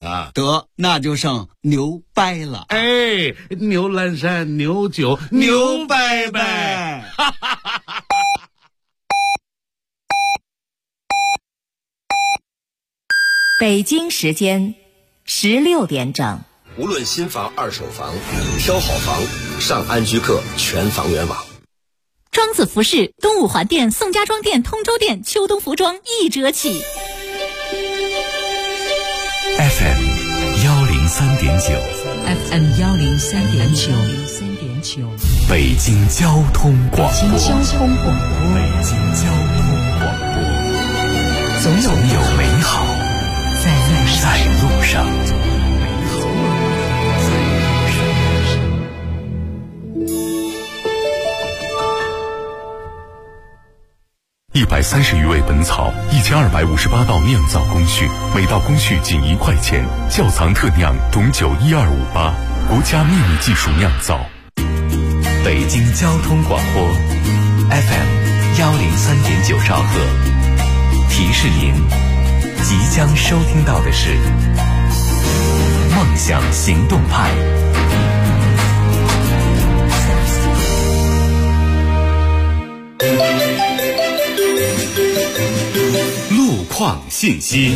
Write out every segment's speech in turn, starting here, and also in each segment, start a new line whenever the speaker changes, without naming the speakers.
了。
得，那就剩牛掰了。
哎，牛栏山，牛酒，牛掰掰。
北京时间16点整。
无论新房、二手房，挑好房，上安居客全房源网。
庄子服饰东五环店、宋家庄店、通州店秋冬服装1折起。
FM 103.9
FM 103.9
北京交通广播。
北京交通广播，总有美好在路上。
130余味本草，1258道酿造工序，每道工序仅1块钱。窖藏特酿董酒12588，国家秘密技术酿造。
北京交通广播 FM 103.9兆赫，提示您即将收听到的是梦想行动派。
路况信息。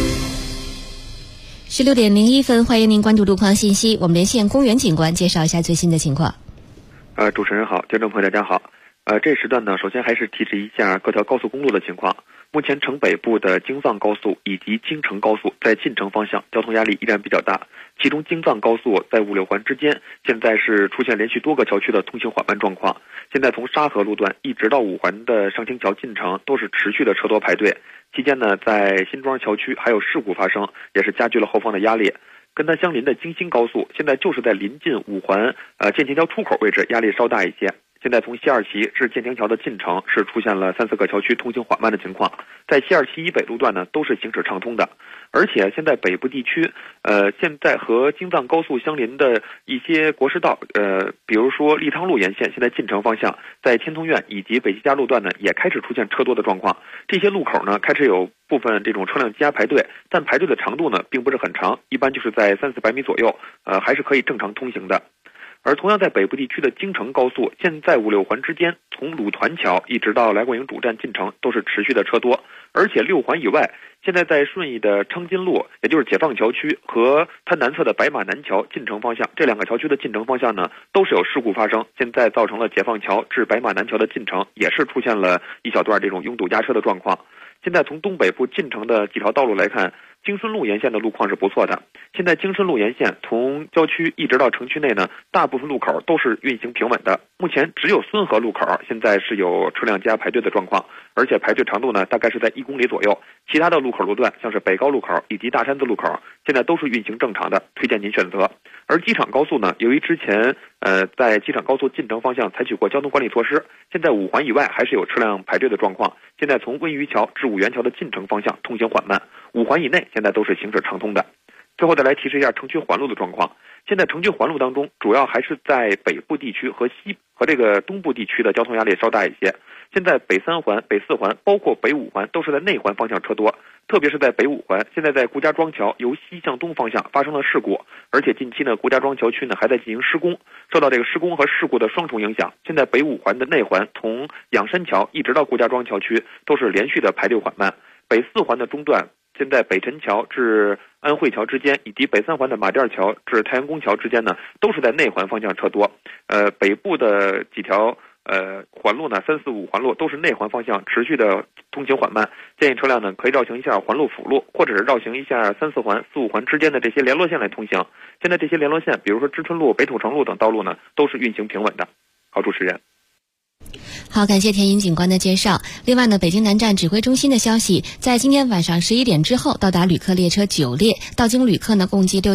16点01分，欢迎您关注路况信息。我们连线公园警官，介绍一下最新的情况。
主持人好，听众朋友大家好。这时段呢，首先还是提示一下各条高速公路的情况。目前城北部的京藏高速以及京承高速在进城方向交通压力依然比较大，其中京藏高速在5、6环之间现在是出现连续多个桥区的通行缓慢状况。现在从沙河路段一直到5环的上清桥进城都是持续的车多排队，期间呢，在新庄桥区还有事故发生，也是加剧了后方的压力。跟它相邻的京新高速现在就是在临近5环建亭桥出口位置压力稍大一些。现在从西二旗至建亭桥的进城是出现了3、4个桥区通行缓慢的情况，在西二旗以北路段呢都是行驶畅通的。而且现在北部地区现在和京藏高速相邻的一些国师道比如说利汤路沿线，现在进城方向在天通苑以及北极家路段呢也开始出现车多的状况。这些路口呢开始有部分这种车辆积压排队，但排队的长度呢并不是很长，一般就是在300-400米左右，还是可以正常通行的。而同样在北部地区的京承高速，现在5、6环之间，从鲁团桥一直到来广营主站进城都是持续的车多，而且6环以外，现在在顺义的昌金路，也就是解放桥区和它南侧的白马南桥进城方向，这2个桥区的进城方向呢，都是有事故发生，现在造成了解放桥至白马南桥的进城也是出现了一小段这种拥堵压车的状况。现在从东北部进城的几条道路来看，京顺路沿线的路况是不错的。现在京顺路沿线从郊区一直到城区内呢，大部分路口都是运行平稳的。目前只有孙河路口现在是有车辆积压排队的状况，而且排队长度呢大概是在1公里左右。其他的路口路段像是北高路口以及大山子路口现在都是运行正常的，推荐您选择。而机场高速呢，由于之前在机场高速进城方向采取过交通管理措施，现在5环以外还是有车辆排队的状况。现在从温榆桥至五元桥的进城方向通行缓慢，5环以内现在都是行驶畅通的。最后再来提示一下城区环路的状况。现在城区环路当中，主要还是在北部地区和这个东部地区的交通压力稍大一些。现在北3环、北4环，包括北5环都是在内环方向车多，特别是在北5环，现在在顾家庄桥由西向东方向发生了事故，而且近期呢，顾家庄桥区呢还在进行施工，受到这个施工和事故的双重影响，现在北5环的内环从仰山桥一直到顾家庄桥区都是连续的排队缓慢，北4环的中段现在北辰桥至安慧桥之间，以及北3环的马甸桥至太阳宫桥之间呢，都是在内环方向车多。北部的几条环路呢，3、4、5环路都是内环方向持续的通行缓慢，建议车辆呢可以绕行一下环路辅路，或者是绕行一下3、4环、4、5环之间的这些联络线来通行。现在这些联络线，比如说知春路、北土城路等道路呢，都是运行平稳的。好，主持人。
好，感谢田英警官的介绍。另外呢，北京南站指挥中心的消息，在今天晚上11点之后到达旅客列车9列，到京旅客呢共计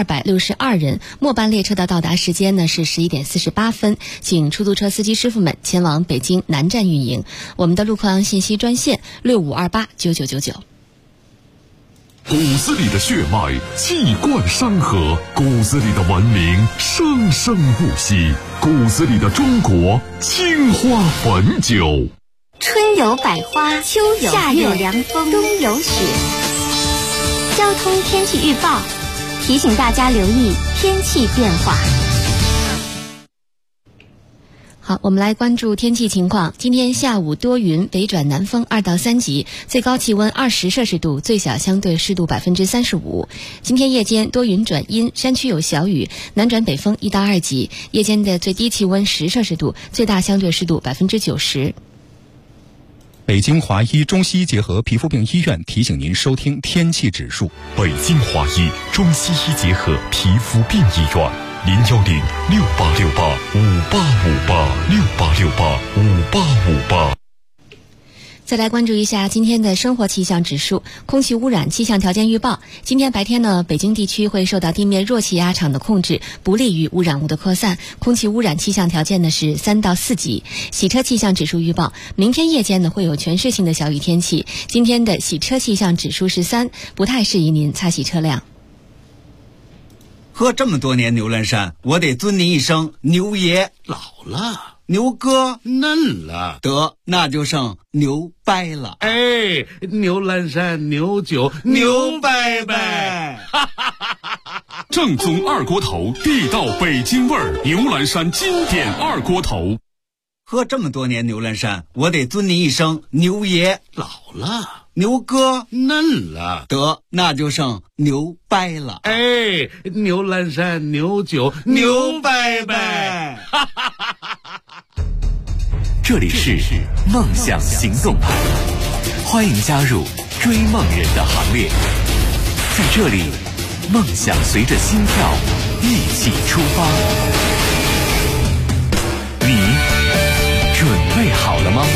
6262人，末班列车的到达时间呢是11点48分，请出租车司机师傅们前往北京南站运营。我们的路况信息专线65289999。
骨子里的血脉气贯山河，骨子里的文明生生不息，骨子里的中国青花汾酒。
春有百花，秋有夏有凉风，冬有雪。交通天气预报， 提醒大家留意天气变化。
好，我们来关注天气情况。今天下午多云，北转南风2到3级，最高气温20摄氏度，最小相对湿度35%。今天夜间多云转阴，山区有小雨，南转北风1到2级，夜间的最低气温10摄氏度，最大相对湿度90%。
北京华医中西医结合皮肤病医院提醒您收听天气指数。
北京华医中西医结合皮肤病医院，0106868585868685858。
再来关注一下今天的生活气象指数。空气污染气象条件预报，今天白天呢，北京地区会受到地面弱气压场的控制，不利于污染物的扩散，空气污染气象条件呢是3到4级。洗车气象指数预报，明天夜间呢会有全市性的小雨天气，今天的洗车气象指数是3，不太适宜您擦洗车辆。
喝这么多年牛栏山，我得尊您一声牛爷。
老了，
牛哥
嫩了，
得那就剩牛掰了。
哎，牛栏山牛酒牛掰掰，
正宗二锅头，地道北京味儿，牛栏山经典二锅头。
喝这么多年牛栏山，我得尊您一声牛爷。
老了，
牛哥
嫩了，
得那就剩牛掰了。
哎，牛栏山牛酒牛掰掰。
这里是梦想行动派，欢迎加入追梦人的行列。在这里，梦想随着心跳一起出发。你准备好了吗？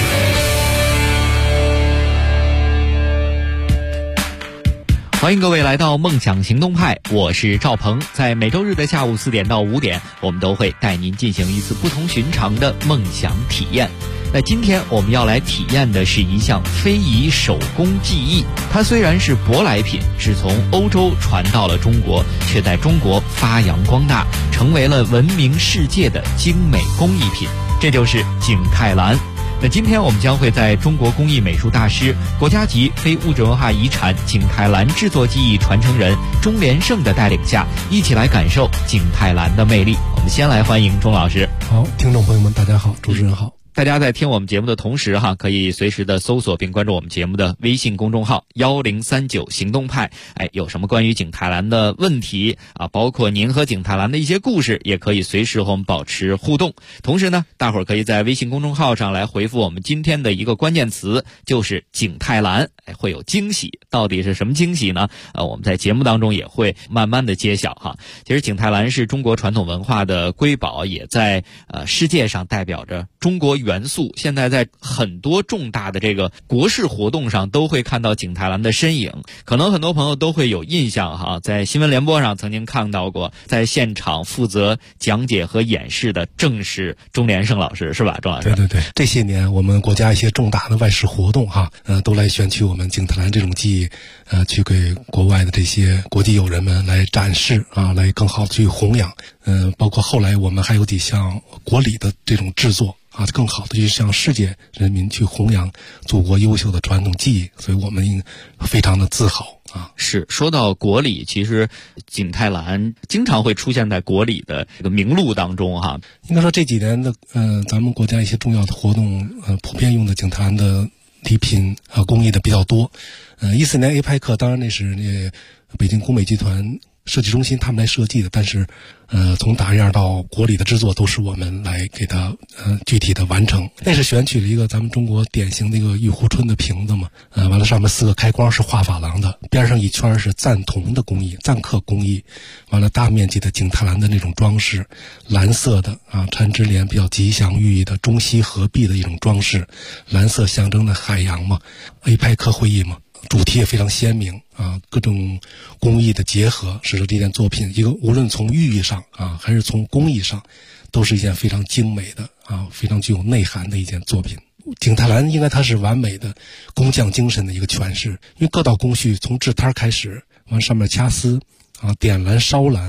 欢迎各位来到梦想行动派，我是赵鹏。在每周日的下午4点到5点，我们都会带您进行一次不同寻常的梦想体验。那今天我们要来体验的是一项非遗手工技艺，它虽然是舶来品，是从欧洲传到了中国，却在中国发扬光大，成为了闻名世界的精美工艺品，这就是景泰蓝。那今天我们将会在中国工艺美术大师、国家级非物质文化遗产景泰蓝制作技艺传承人钟连胜的带领下，一起来感受景泰蓝的魅力。我们先来欢迎钟老师。
好，听众朋友们大家好，主持人好。
大家在听我们节目的同时可以随时的搜索并关注我们节目的微信公众号1039行动派。有什么关于景泰蓝的问题包括您和景泰蓝的一些故事，也可以随时和我们保持互动。同时呢，大伙儿可以在微信公众号上来回复我们今天的一个关键词，就是景泰蓝，会有惊喜。到底是什么惊喜呢？我们在节目当中也会慢慢的揭晓其实景泰蓝是中国传统文化的瑰宝，也在世界上代表着中国元素。现在在很多重大的这个国事活动上都会看到景泰蓝的身影，可能很多朋友都会有印象在新闻联播上曾经看到过，在现场负责讲解和演示的正是钟连胜老师，是吧，钟老师？
对对对，这些年我们国家一些重大的外事活动都来选取我们景泰蓝这种技艺去给国外的这些国际友人们来展示来更好的去弘扬。包括后来我们还有几项国礼的这种制作更好的去向世界人民去弘扬祖国优秀的传统技艺，所以我们非常的自豪
是，说到国礼，其实景泰蓝经常会出现在国礼的这个名录当中
应该说这几年的咱们国家一些重要的活动普遍用的景泰蓝的礼品工艺的比较多。14年 APEC 当然那是北京工美集团设计中心他们来设计的，但是从打样到国礼的制作都是我们来给它具体的完成。那是选取了一个咱们中国典型的一个玉壶春的瓶子嘛，完了上面4个开光是画珐琅的，边上一圈是赞铜的工艺，赞刻工艺，完了大面积的景泰蓝的那种装饰，蓝色的缠枝莲比较吉祥寓意的中西合璧的一种装饰，蓝色象征的海洋嘛，APEC 会议嘛，主题也非常鲜明各种工艺的结合，使得这件作品无论从寓意上还是从工艺上，都是一件非常精美的非常具有内涵的一件作品。景泰蓝应该它是完美的工匠精神的一个诠释，因为各道工序从制摊开始，往上面掐丝点蓝烧蓝，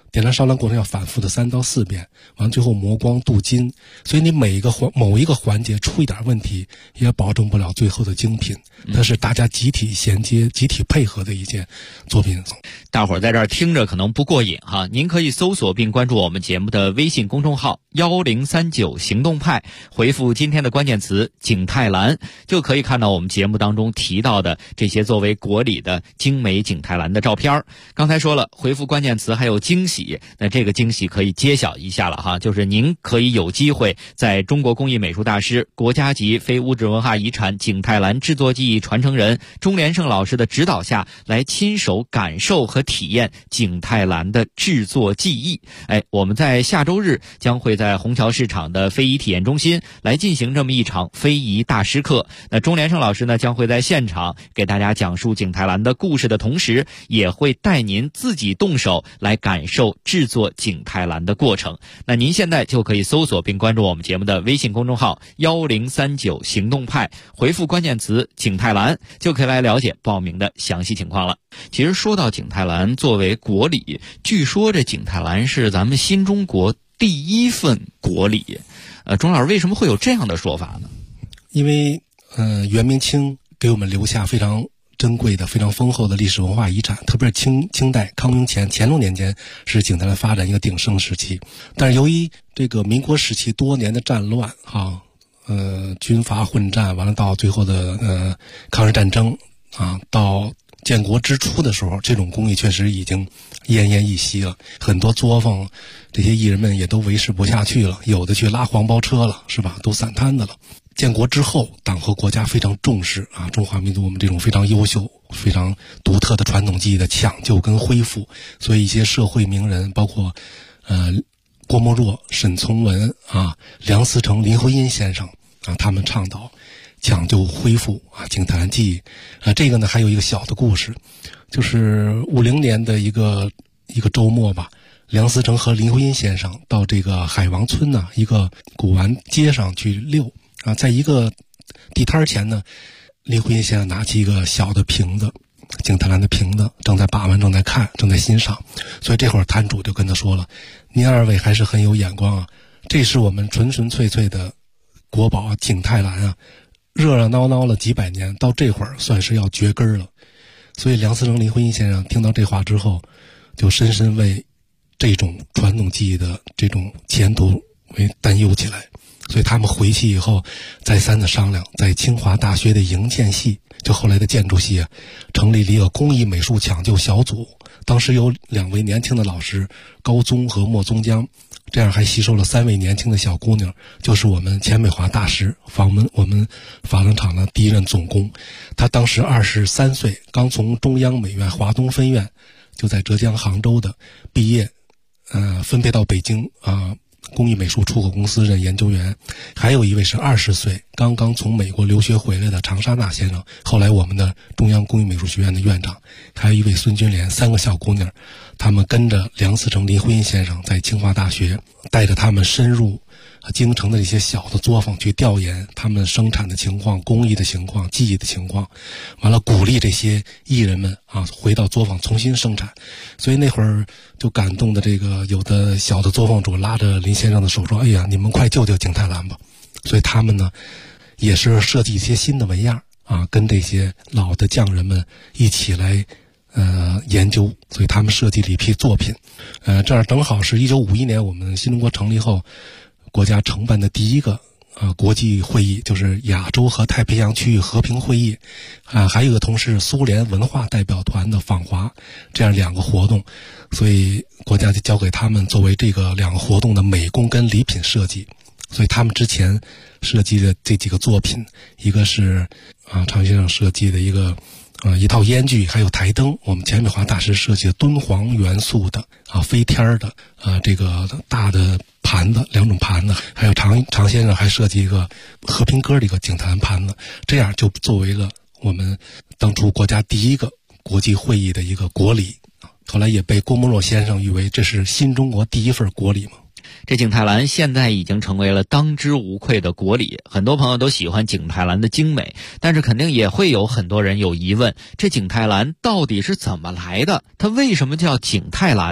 点燃烧蓝过程要反复的3到4遍，完最后磨光镀金，所以你某一个环节出一点问题，也保证不了最后的精品。它是大家集体衔接、集体配合的一件作品。
大伙儿在这儿听着可能不过瘾哈，您可以搜索并关注我们节目的微信公众号1039行动派，回复今天的关键词景泰蓝，就可以看到我们节目当中提到的这些作为国礼的精美景泰蓝的照片。刚才说了，回复关键词还有惊喜，那这个惊喜可以揭晓一下了哈，就是您可以有机会在中国工艺美术大师、国家级非物质文化遗产景泰蓝制作技艺传承人钟连胜老师的指导下，来亲手感受和体验景泰蓝的制作技艺。我们在下周日将会在虹桥市场的非遗体验中心来进行这么一场非遗大师课。那钟连胜老师呢，将会在现场给大家讲述景泰蓝的故事的同时，也会带您自己动手来感受制作景泰蓝的过程。那您现在就可以搜索并关注我们节目的微信公众号1039行动派，回复关键词景泰蓝，就可以来了解报名的详细情况了。其实说到景泰蓝作为国礼，据说这景泰蓝是咱们新中国第一份国礼。钟老师，为什么会有这样的说法呢？
因为元明清给我们留下非常珍贵的、非常丰厚的历史文化遗产，特别是清代康雍乾隆年间是景泰蓝发展一个鼎盛时期。但是由于这个民国时期多年的战乱军阀混战，完了到最后的抗日战争到建国之初的时候，这种工艺确实已经奄奄一息了，很多作坊这些艺人们也都维持不下去了，有的去拉黄包车了，是吧？都散摊子了。建国之后，党和国家非常重视中华民族我们这种非常优秀、非常独特的传统技艺的抢救跟恢复，所以一些社会名人，包括郭沫若、沈从文梁思成、林徽因先生他们倡导抢救恢复景泰蓝技艺。这个呢还有一个小的故事，就是50年的一个周末吧，梁思成和林徽因先生到这个海王村一个古玩街上去溜在一个地摊前呢，林徽因先生拿起一个小的瓶子，景泰蓝的瓶子，正在把玩，正在看，正在欣赏。所以这会儿摊主就跟他说了：“您二位还是很有眼光这是我们纯纯粹粹的国宝景泰蓝热热闹闹了几百年，到这会儿算是要绝根了。”所以梁思成、林徽因先生听到这话之后，就深深为这种传统技艺的这种前途为担忧起来。所以他们回去以后再三的商量，在清华大学的营建系，就后来的建筑系成立了一个工艺美术抢救小组。当时有2位年轻的老师，高宗和莫宗江，这样还吸收了3位年轻的小姑娘，就是我们钱美华大师，我们珐琅厂的第一任总工。他当时23岁，刚从中央美院华东分院，就在浙江杭州的毕业，分配到北京工艺美术出口公司任研究员。还有一位是20岁，刚刚从美国留学回来的长沙纳先生，后来我们的中央工艺美术学院的院长。还有一位孙君莲，3个小姑娘，他们跟着梁思成、林徽因先生在清华大学，带着他们深入京城的一些小的作坊去调研他们生产的情况、工艺的情况、技艺的情况，完了鼓励这些艺人们回到作坊重新生产。所以那会儿就感动的这个有的小的作坊主拉着林先生的手说：“哎呀，你们快救救景泰蓝吧！”所以他们呢也是设计一些新的纹样跟这些老的匠人们一起来研究，所以他们设计了一批作品。这儿正好是1951年我们新中国成立后，国家承办的第一个国际会议，就是亚洲和太平洋区域和平会议还有一个同时苏联文化代表团的访华，这样2个活动，所以国家就交给他们作为这个2个活动的美工跟礼品设计。所以他们之前设计的这几个作品，一个是常先生设计的一套烟具，还有台灯，我们钱美华大师设计的敦煌元素的飞天的这个大的盘子，2种盘子，还有常先生还设计一个和平鸽的一个景泰蓝盘子，这样就作为了我们当初国家第一个国际会议的一个国礼。后来也被郭沫若先生誉为这是新中国第一份国礼嘛。
这景泰蓝现在已经成为了当之无愧的国礼，很多朋友都喜欢景泰蓝的精美，但是肯定也会有很多人有疑问，这景泰蓝到底是怎么来的？它为什么叫景泰蓝呢？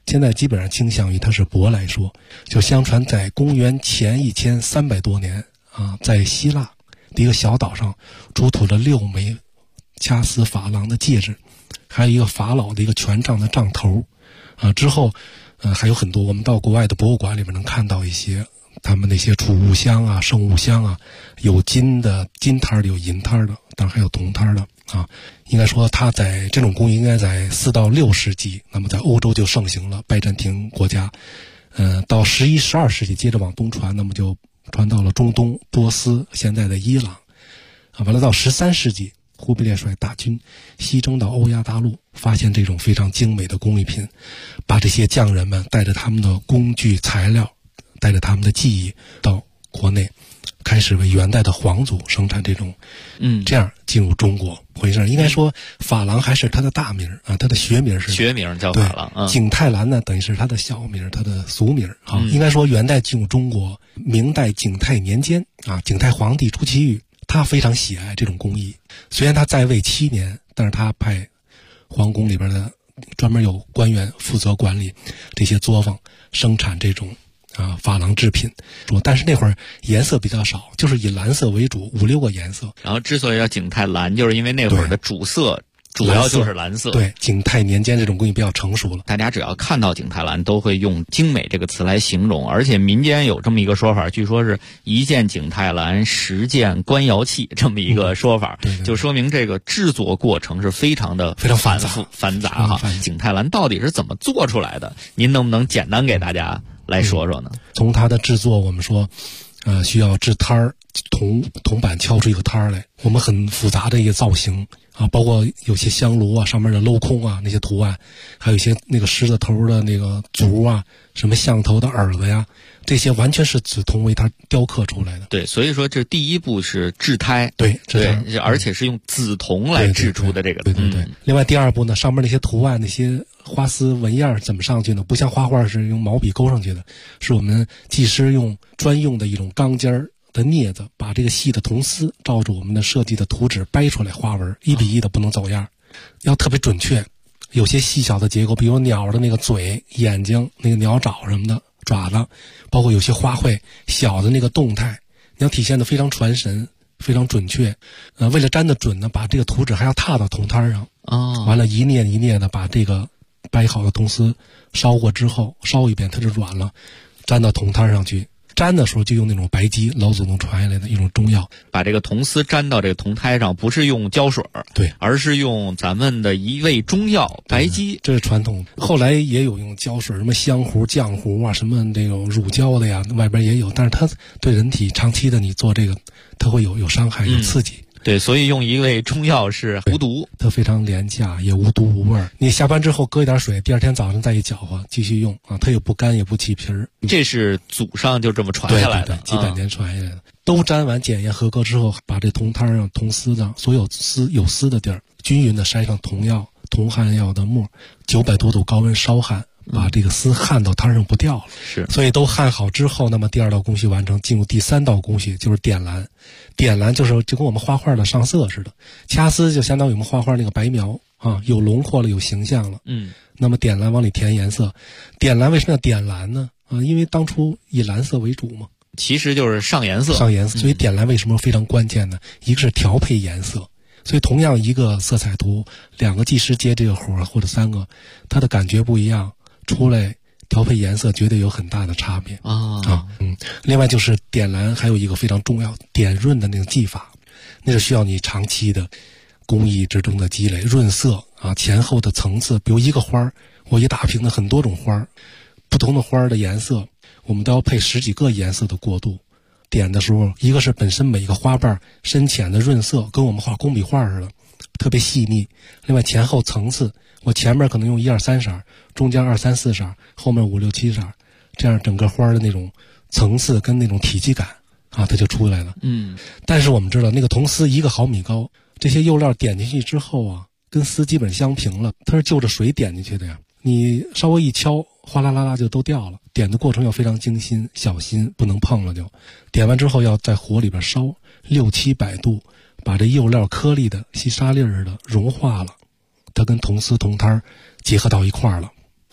现在基本上倾向于它是舶来说，就相传在公元前1300多年啊，在希腊的一个小岛上出土了6枚掐丝珐琅的戒指，还有一个法老的一个权杖的杖头啊。之后还有很多，我们到国外的博物馆里面能看到一些他们那些储物箱啊、圣物箱啊，有金的金摊的，有银摊的，当然还有铜摊的啊。应该说它在这种工艺应该在4到6世纪，那么在欧洲就盛行了，拜占庭国家到11、12世纪接着往东传，那么就传到了中东、波斯、现在的伊朗啊。完了到13世纪，忽必烈率大军西征到欧亚大陆，发现这种非常精美的工艺品，把这些匠人们带着他们的工具材料，带着他们的技艺到国内，开始为元代的皇族生产这种这样进入中国回事。应该说珐琅还是它的大名啊，它的学名
叫珐琅。
景泰蓝呢等于是它的小名，它的俗名啊。应该说元代进入中国，明代景泰年间啊，景泰皇帝朱祁钰他非常喜爱这种工艺，虽然他在位7年，但是他派皇宫里边的专门有官员负责管理这些作坊，生产这种珐琅制品。但是那会儿颜色比较少，就是以蓝色为主，5、6个颜色。
然后之所以叫景泰蓝，就是因为那会儿的主色主要就是蓝色。
对，景泰年间这种工艺比较成熟了。
大家只要看到景泰蓝，都会用精美这个词来形容。而且民间有这么一个说法，据说是一件景泰蓝10件官窑器这么一个说法，就说明这个制作过程是非常繁杂哈。景泰蓝到底是怎么做出来的？您能不能简单给大家来说说呢？
从它的制作，我们说需要制摊儿，铜板敲出一个摊儿来，我们很复杂的一个造型啊，包括有些香炉啊，上面的镂空啊，那些图案，还有一些那个狮子头的那个足啊，什么象头的耳子呀，这些完全是紫铜为它雕刻出来的。
对，所以说这第一步是制胎，
对，
而且是用紫铜来制出的这个。
对。另外第二步呢，上面那些图案、那些花丝纹样怎么上去呢？不像画画是用毛笔勾上去的，是我们技师用专用的一种钢尖儿的镊子，把这个细的铜丝照着我们的设计的图纸掰出来花纹，1比1的，不能走样，要特别准确。有些细小的结构，比如鸟的那个嘴、眼睛、那个鸟爪什么的爪子，包括有些花卉小的那个动态，你要体现的非常传神，非常准确。为了粘得准呢，把这个图纸还要踏到铜摊上完了一镊一镊的把这个掰好的铜丝烧过之后，烧一遍它就软了，粘到铜摊上去。粘的时候就用那种白鸡，老祖宗传下来的一种中药，
把这个铜丝粘到这个铜胎上，不是用胶水，
对，
而是用咱们的一味中药白鸡，
这是传统。后来也有用胶水，什么香糊、浆糊啊，什么这种乳胶的呀，外边也有，但是它对人体长期的你做这个，它会有伤害、有刺激。
对，所以用一味中药是无毒，
它非常廉价，也无毒无味儿。你下班之后搁一点水，第二天早上再一搅和，继续用啊，它也不干也不起皮儿。
这是祖上就这么传下来的，
对，几百年传下来的。都粘完检验合格之后，把这铜摊上、铜丝上所有有丝的地儿，均匀的筛上铜药、铜焊药的沫，900多度高温烧焊。把这个丝焊到摊上不掉了，
是，
所以都焊好之后，那么第2道工序完成，进入第3道工序，就是点蓝。点蓝就跟我们画画的上色似的，掐丝就相当于我们画画那个白描啊，有轮廓了，有形象了。那么点蓝往里填颜色，点蓝为什么要点蓝呢？因为当初以蓝色为主嘛，
其实就是上颜色。
所以点蓝为什么非常关键呢？一个是调配颜色。所以同样一个色彩图，2个技师接这个活或者3个，它的感觉不一样，出来调配颜色绝对有很大的差别另外就是点蓝还有一个非常重要点润的那个技法，那是需要你长期的工艺之中的积累，润色啊，前后的层次。比如一个花我也打拼了很多种花，不同的花的颜色我们都要配10几个颜色的过渡。点的时候，一个是本身每个花瓣深浅的润色，跟我们画工笔画似的，特别细腻。另外前后层次，我前面可能用1、2、3色，中间2、3、4色，后面5、6、7色，这样整个花的那种层次跟那种体积感啊，它就出来了。但是我们知道那个铜丝1个毫米高，这些釉料点进去之后啊，跟丝基本相平了，它是就着水点进去的呀。你稍微一敲，哗啦啦啦就都掉了。点的过程要非常精心小心，不能碰了就。点完之后要在火里边烧6、700度，把这釉料颗粒的细沙粒儿的融化了，它跟铜丝铜摊结合到一块儿了啊，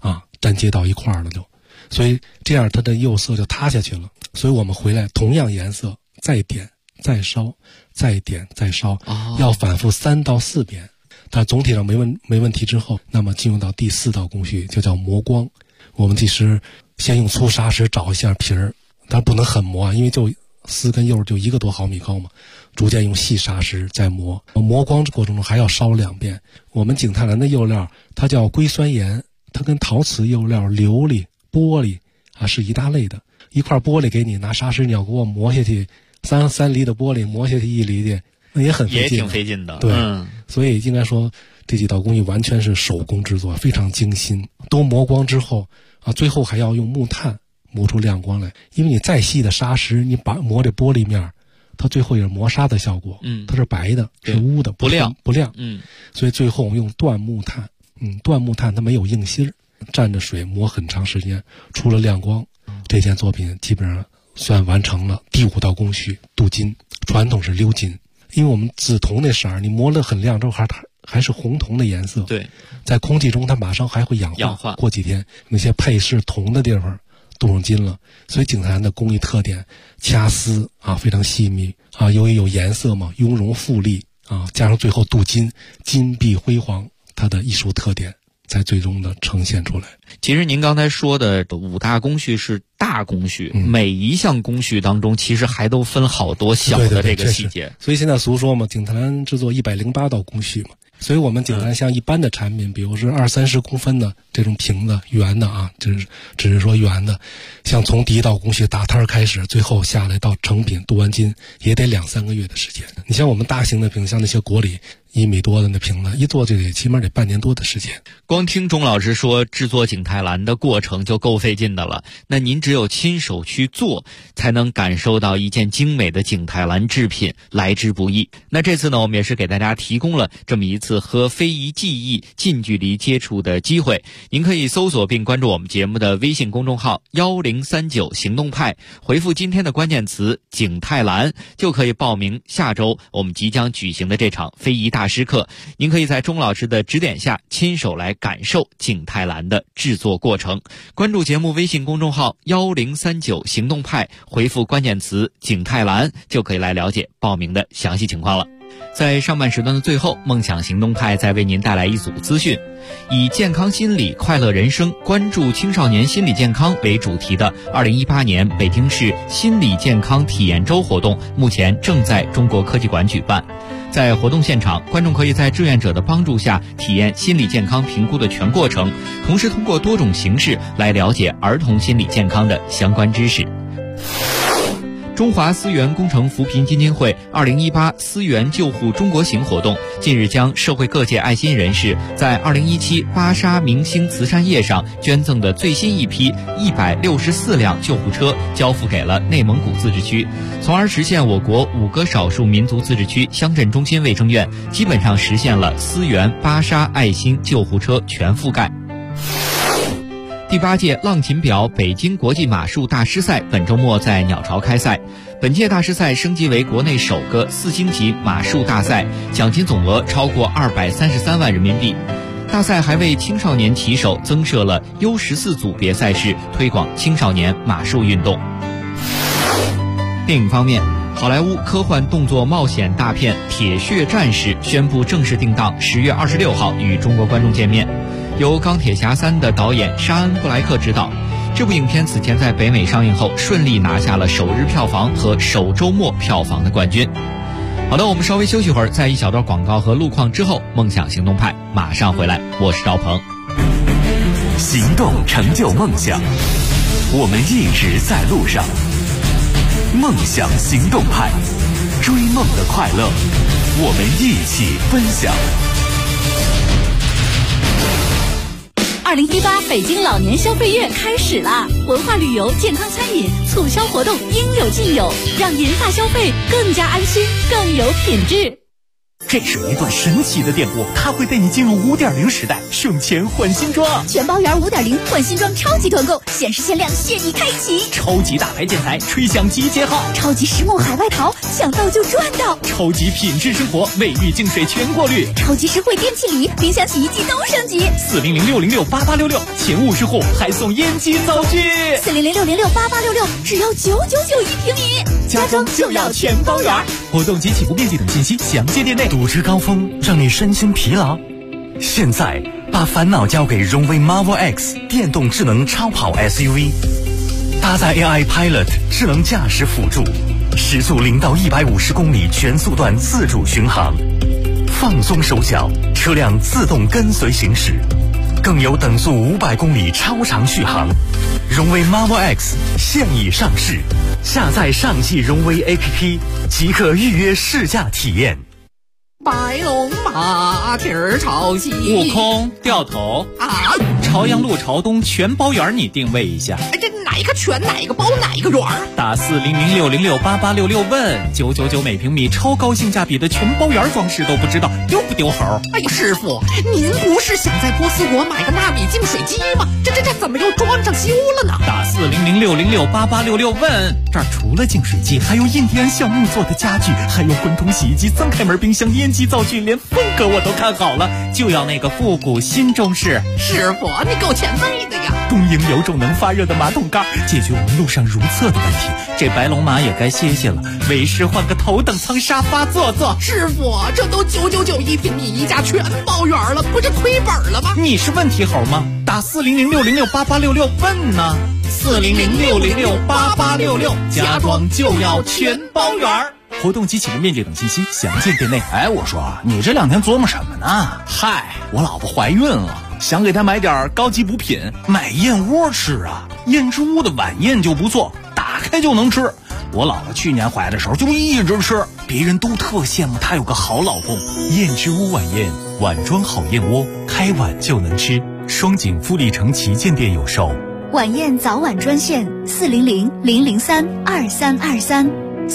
粘接到一块儿了就，所以这样它的釉色就塌下去了。所以我们回来同样颜色再点再烧，再点再烧，要反复3到4遍。但总体上没问题之后，那么进入到第4道工序，就叫磨光。我们其实先用粗砂石找一下皮儿，但不能很磨啊，因为就丝跟釉就1个多毫米高嘛，逐渐用细砂石再磨。磨光的过程中还要烧2遍。我们景泰蓝的釉料它叫硅酸盐，它跟陶瓷釉料、琉璃、玻璃是一大类的。一块玻璃给你，拿砂石你要给我磨下去3厘的玻璃磨下去1厘的，那也很费劲，
也挺费劲的。
对，所以应该说这几道工艺完全是手工制作，非常精心。都磨光之后最后还要用木炭磨出亮光来，因为你再细的砂石，你把磨这玻璃面，它最后也是磨砂的效果，它是白的，是乌的，不亮，所以最后我们用椴木炭，椴木炭它没有硬芯儿，蘸着水磨很长时间，出了亮光。这件作品基本上算完成了。第5道工序镀金，传统是鎏金，因为我们紫铜那色儿，你磨得很亮之后还是红铜的颜色，
对，
在空气中它马上还会氧化，过几天那些配饰铜的地方镀上金了。所以景泰蓝的工艺特点，掐丝非常细密由于有颜色嘛，雍容富丽加上最后镀金，金碧辉煌，它的艺术特点才最终的呈现出来。
其实您刚才说的5大工序是大工序，每一项工序当中其实还都分好多小的这个细节。
所以现在俗说嘛，景泰蓝制作108道工序嘛。所以我们景泰蓝像一般的产品，比如是20-30公分的这种瓶子，圆的只是说圆的，像从第1道工序打摊开始，最后下来到成品镀完金，也得2-3个月的时间。你像我们大型的瓶，像那些国礼1米多的那瓶子，一做就得起码得半年多的时间。
光听钟老师说制作景泰蓝的过程就够费劲的了，那您只有亲手去做，才能感受到一件精美的景泰蓝制品来之不易。那这次呢，我们也是给大家提供了这么一次和非遗技艺近距离接触的机会。您可以搜索并关注我们节目的微信公众号1039行动派，回复今天的关键词景泰蓝，就可以报名下周我们即将举行的这场非遗大师课。您可以在钟老师的指点下亲手来感受景泰蓝的制作过程。关注节目微信公众号1039行动派，回复关键词景泰蓝，就可以来了解报名的详细情况了。在上半时段的最后，梦想行动派再为您带来一组资讯。以健康心理快乐人生，关注青少年心理健康为主题的2018年北京市心理健康体验周活动目前正在中国科技馆举办。在活动现场，观众可以在志愿者的帮助下体验心理健康评估的全过程，同时通过多种形式来了解儿童心理健康的相关知识。中华思源工程扶贫基金会2018思源救护中国行活动近日将社会各界爱心人士在2017巴沙明星慈善夜上捐赠的最新一批164辆救护车交付给了内蒙古自治区，从而实现我国5个少数民族自治区乡镇中心卫生院基本上实现了思源巴沙爱心救护车全覆盖。第8届浪琴表北京国际马术大师赛本周末在鸟巢开赛。本届大师赛升级为国内首个4星级马术大赛，奖金总额超过233万人民币。大赛还为青少年骑手增设了 U14 组别赛事，推广青少年马术运动。电影方面，好莱坞科幻动作冒险大片《铁血战士》宣布正式定档10月26号与中国观众见面。由《钢铁侠3》的导演沙恩·布莱克执导，这部影片此前在北美上映后顺利拿下了首日票房和首周末票房的冠军。好的，我们稍微休息会儿，在一小段广告和路况之后，梦想行动派马上回来，我是赵鹏。
行动成就梦想，我们一直在路上。梦想行动派，追梦的快乐，我们一起分享。
2018北京老年消费月开始啦！文化旅游、健康餐饮促销活动应有尽有，让银发消费更加安心、更有品质。
这是一段神奇的电波，它会带你进入 5.0 时代，省钱换新装。
全包圆 5.0 换新装超级团购，限时限量谢你开启。
超级大牌建材吹响集结号，
超级实木海外淘抢到就赚到，
超级品质生活卫浴净水全过滤，
超级实惠电器礼，冰箱洗衣机都升级。
400-606-8866，前50户还送烟机灶具。
400-606-8866，只要999一平米，
家装就要全包圆。活动及起步面积等信息详见店内。
堵车高峰让你身心疲劳，现在把烦恼交给荣威 Marvel X 电动智能超跑 SUV， 搭载 AI Pilot 智能驾驶辅助，时速0到150公里全速段自主巡航，放松手脚，车辆自动跟随行驶，更有等速500公里超长续航。荣威 Marvel X 现已上市，下载上汽荣威 APP 即可预约试驾体验。
白龙马蹄儿朝西，
悟空掉头
啊！
朝阳路朝东全包圆，你定位一下。
这哪个全哪个包哪个圆？
打400-606-8866问999每平米，超高性价比的全包圆装饰都不知道丢不丢猴？
哎呀，师傅，您不是想在波斯国买个纳米净水机吗？这怎么又装上修了呢？
打400-606-8866问，这儿除了净水机，还有印第安橡木做的家具，还有滚筒洗衣机、增开门冰箱、烟机灶具，连风格我都看好了，就要那个复古新中式。
师傅，你够前卫的呀！
东营有种能发热的马桶盖，解决我们路上如厕的问题。这白龙马也该歇歇了，为师换个头等舱沙发坐坐。
师傅，这都999一平米，一家全包圆了，不是亏本了吗？
你是问题猴吗？打400-606-8866问呢。400-606-8866，家装就要全包圆。活动及起步面积等信息详见店内。
哎，我说你这2天琢磨什么呢？
嗨，我老婆怀孕了，想给她买点高级补品，买燕窝吃啊。燕之屋的晚宴就不错，打开就能吃。我老婆去年怀的时候就一直吃，别人都特羡慕她有个好老公。燕之屋晚宴，碗装好燕窝，开碗就能吃。双井富力城旗舰店有售。
晚宴早晚专线400-003-2323。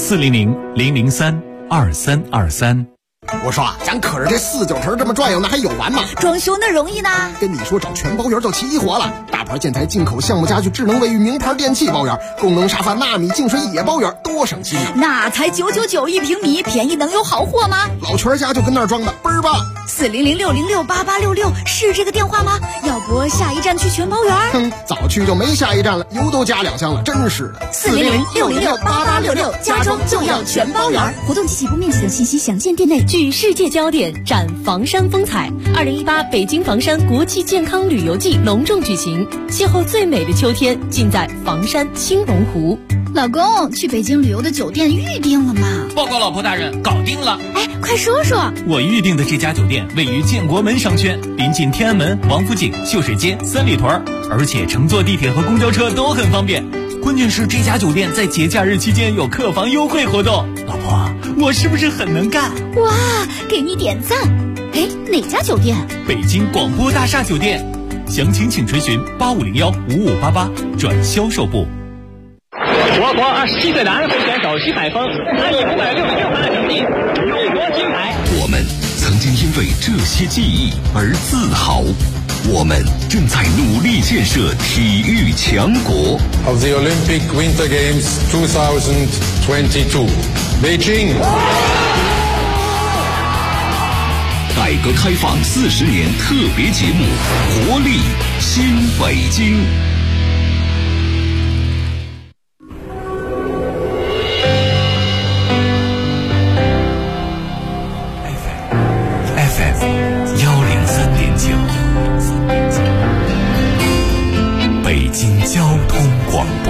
400-003-2323。
我说啊，咱可是这4-9成这么转悠，那还有完吗？
装修那容易呢。
跟你说找全包圆就齐活了，大牌建材、进口项目家具、智能卫浴、名牌电器包圆，功能沙发、纳米净水也包圆，多省心啊！
那才999一平米，便宜能有好货吗？
老全家就跟那儿装的，倍儿棒。
400-606-8866是这个电话吗？要不下一站去全包圆？
哼，早去就没下一站了，油都加2箱了，真是的。
400-606-8866，家装就要全包圆。活动及起步面积等信息详见店内。
聚世界焦点，展房山风采。2018北京房山国际健康旅游季隆重举行，邂逅最美的秋天，尽在房山青龙湖。
老公，去北京旅游的酒店预定了吗？
报告老婆大人，搞定了。
哎，快说说。
我预定的这家酒店位于建国门商圈，临近天安门、王府井、秀水街、三里屯，而且乘坐地铁和公交车都很方便。关键是这家酒店在节假日期间有客房优惠活动。老婆，我是不是很能干？
哇，给你点赞。哎，哪家酒店？
北京广播大厦酒店。详情请垂询8501-5588转销售部。
我国27岁男会选手徐海峰，他以566分的成绩勇夺金牌。
我们曾经因为这些记忆而自豪，我们正在努力建设体育强国。
Of the Olympic Winter Games 2022, Beijing。
改革开放40年特别节目，活力新北京。
北京交通广播，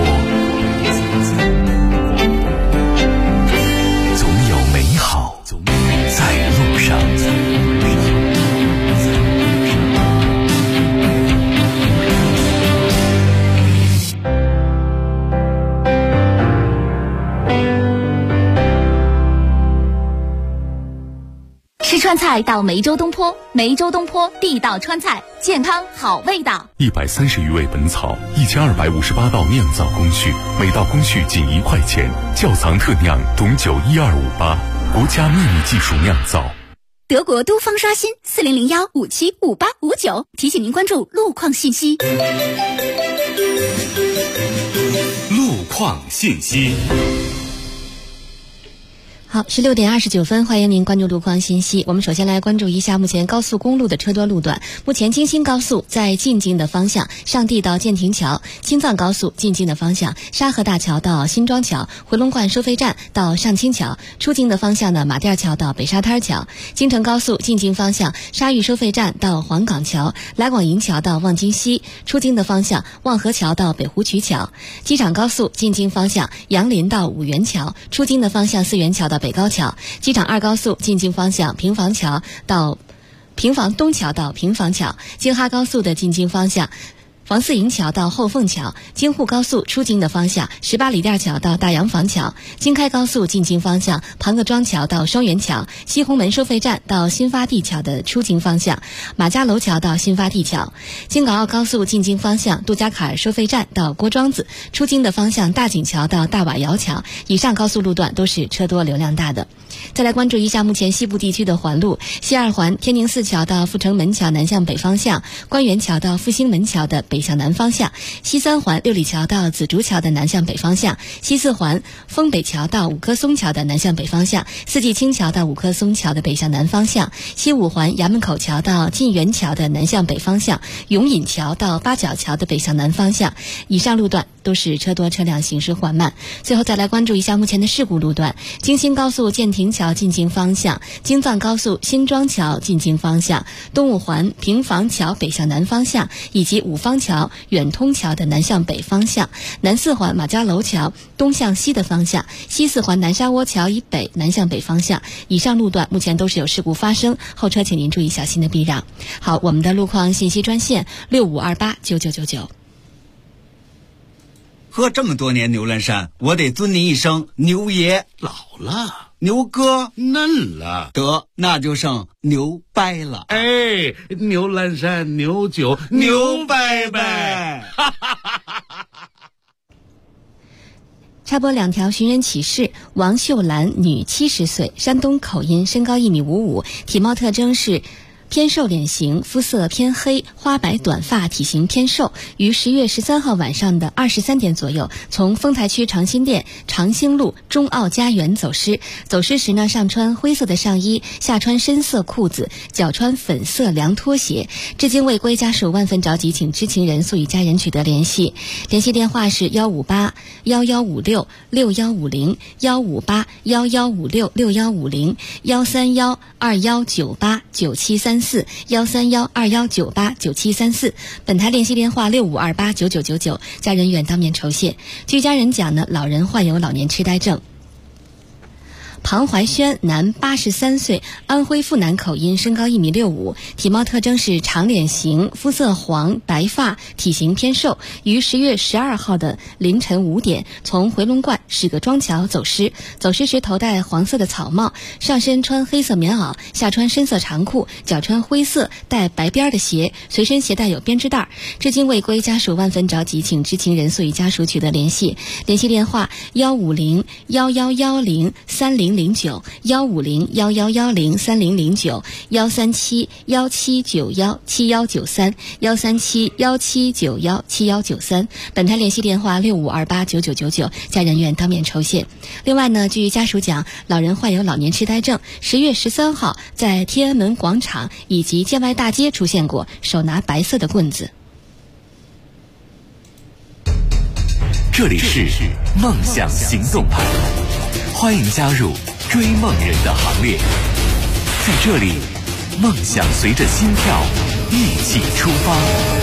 总有美好在路上。
吃川菜到梅州东坡，梅州东坡地道川菜，健康好味道。
130余味本草，1258道酿造工序，每道工序仅1块钱。窖藏特酿董酒12588，国家秘密技术酿造。
德国都方刷新4001575859，提醒您关注路况信息。
路况信息。
好，16点29分，欢迎您关注路况信息。我们首先来关注一下目前高速公路的车多路段。目前京新高速在进京的方向，上地到建亭桥；京藏高速进京的方向，沙河大桥到新庄桥；回龙观收费站到上清桥；出京的方向呢，马甸桥到北沙滩桥；京承高速进京方向，沙峪收费站到黄岗桥；来广营桥到望京西；出京的方向，望河桥到北湖渠桥；机场高速进京方向，杨林到五原桥；出京的方向，四原桥到北高桥；机场二高速进京方向，平房东桥到平房桥；京哈高速的进京方向，房四营桥到后凤桥；京沪高速出京的方向，18里店桥到大洋房桥；京开高速进京方向，庞各庄桥到双元桥；西红门收费站到新发地桥的出京方向，马家楼桥到新发地桥；京港澳高速进京方向，杜家坎儿收费站到郭庄子；出京的方向，大井桥到大瓦窑桥。以上高速路段都是车多流量大的。再来关注一下目前西部地区的环路：西二环天宁寺桥到阜成门桥南向北方向，官园桥到复兴门桥的北向南方向；西三环六里桥到紫竹桥的南向北方向；西四环丰北桥到五棵松桥的南向北方向；四季青桥到五棵松桥的北向南方向；西五环衙门口桥到晋源桥的南向北方向；永隐桥到八角桥的北向南方向。以上路段都是车多，车辆行驶缓慢。最后再来关注一下目前的事故路段：京新高速建亭桥进京方向，京藏高速新庄桥进京方向，东五环平房桥北向南方向，以及五方桥远通桥的南向北方向；南四环马家楼桥东向西的方向，西四环南沙窝桥以北南向北方向。以上路段目前都是有事故发生，后车请您注意小心的避让。好，我们的路况信息专线65289999。
喝这么多年牛栏山，我得尊您一声牛爷。
老了，
牛哥
嫩了，
得那就剩牛掰了。
哎，牛栏山牛酒牛掰掰。
插播两条寻人启事：王秀兰，女，70岁，山东口音，身高1.55米，体貌特征是偏瘦脸型，肤色偏黑，花白短发，体型偏瘦。于10月13号晚上的23点左右，从丰台区长新店长兴路中奥家园走失。走失时呢，上穿灰色的上衣，下穿深色裤子，脚穿粉色凉拖鞋。至今未归，家属万分着急，请知情人速与家人取得联系。联系电话是158-1156-6150、158-1156-6150、131-2198-9734、131-2198-9734。本台联系电话65289999，家人愿当面酬谢。据家人讲呢，老人患有老年痴呆症。庞怀轩，男，83岁，安徽阜南口音，身高1.65米，体貌特征是长脸型，肤色黄，白发，体型偏瘦。于10月12号的凌晨5点，从回龙观史各庄桥走失。走失时头戴黄色的草帽，上身穿黑色棉袄，下穿深色长裤，脚穿灰色带白边的鞋，随身携带有编织袋。至今未归，家属万分着急，请知情人速与家属取得联系。联系电话150-1110-3009、150-1110-3009、137-1791-7193、137-1791-7193。本台联系电话65289999，家人愿当面酬谢。另外呢，据家属讲，老人患有老年痴呆症，10月13号在天安门广场以及建外大街出现过，手拿白色的棍子。
这里是梦想行动派，欢迎加入追梦人的行列。在这里，梦想随着心跳一起出发。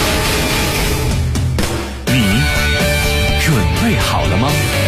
你准备好了吗？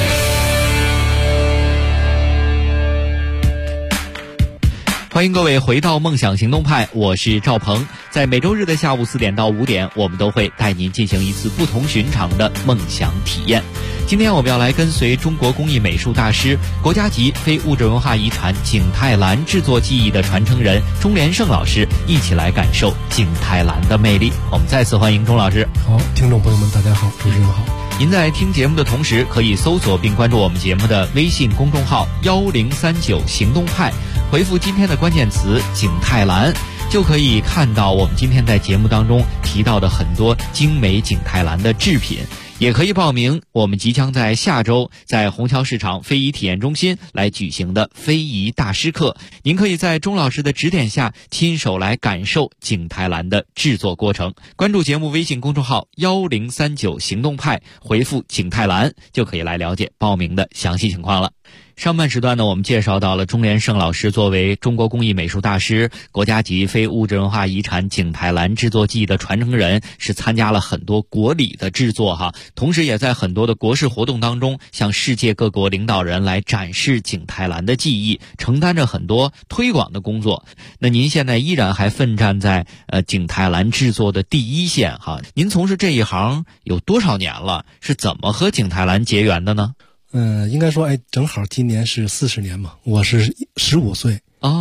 欢迎各位回到梦想行动派，我是赵鹏。在每周日的下午4点到5点，我们都会带您进行一次不同寻常的梦想体验。今天我们要来跟随中国工艺美术大师、国家级非物质文化遗产景泰蓝制作技艺的传承人钟连胜老师，一起来感受景泰蓝的魅力。我们再次欢迎钟老师。
好，听众朋友们大家好，主持人好。
您在听节目的同时，可以搜索并关注我们节目的微信公众号1039行动派，回复今天的关键词景泰蓝，就可以看到我们今天在节目当中提到的很多精美景泰蓝的制品。也可以报名我们即将在下周在虹桥市场非遗体验中心来举行的非遗大师课，您可以在钟老师的指点下亲手来感受景泰蓝的制作过程。关注节目微信公众号1039行动派，回复景泰蓝就可以来了解报名的详细情况了。上半时段呢，我们介绍到了钟连胜老师作为中国工艺美术大师、国家级非物质文化遗产景泰蓝制作技艺的传承人，是参加了很多国礼的制作哈，同时也在很多的国事活动当中向世界各国领导人来展示景泰蓝的技艺，承担着很多推广的工作。那您现在依然还奋战在景泰蓝制作的第一线哈，您从事这一行有多少年了？是怎么和景泰蓝结缘的呢？
应该说，正好今年是40年嘛，我是15岁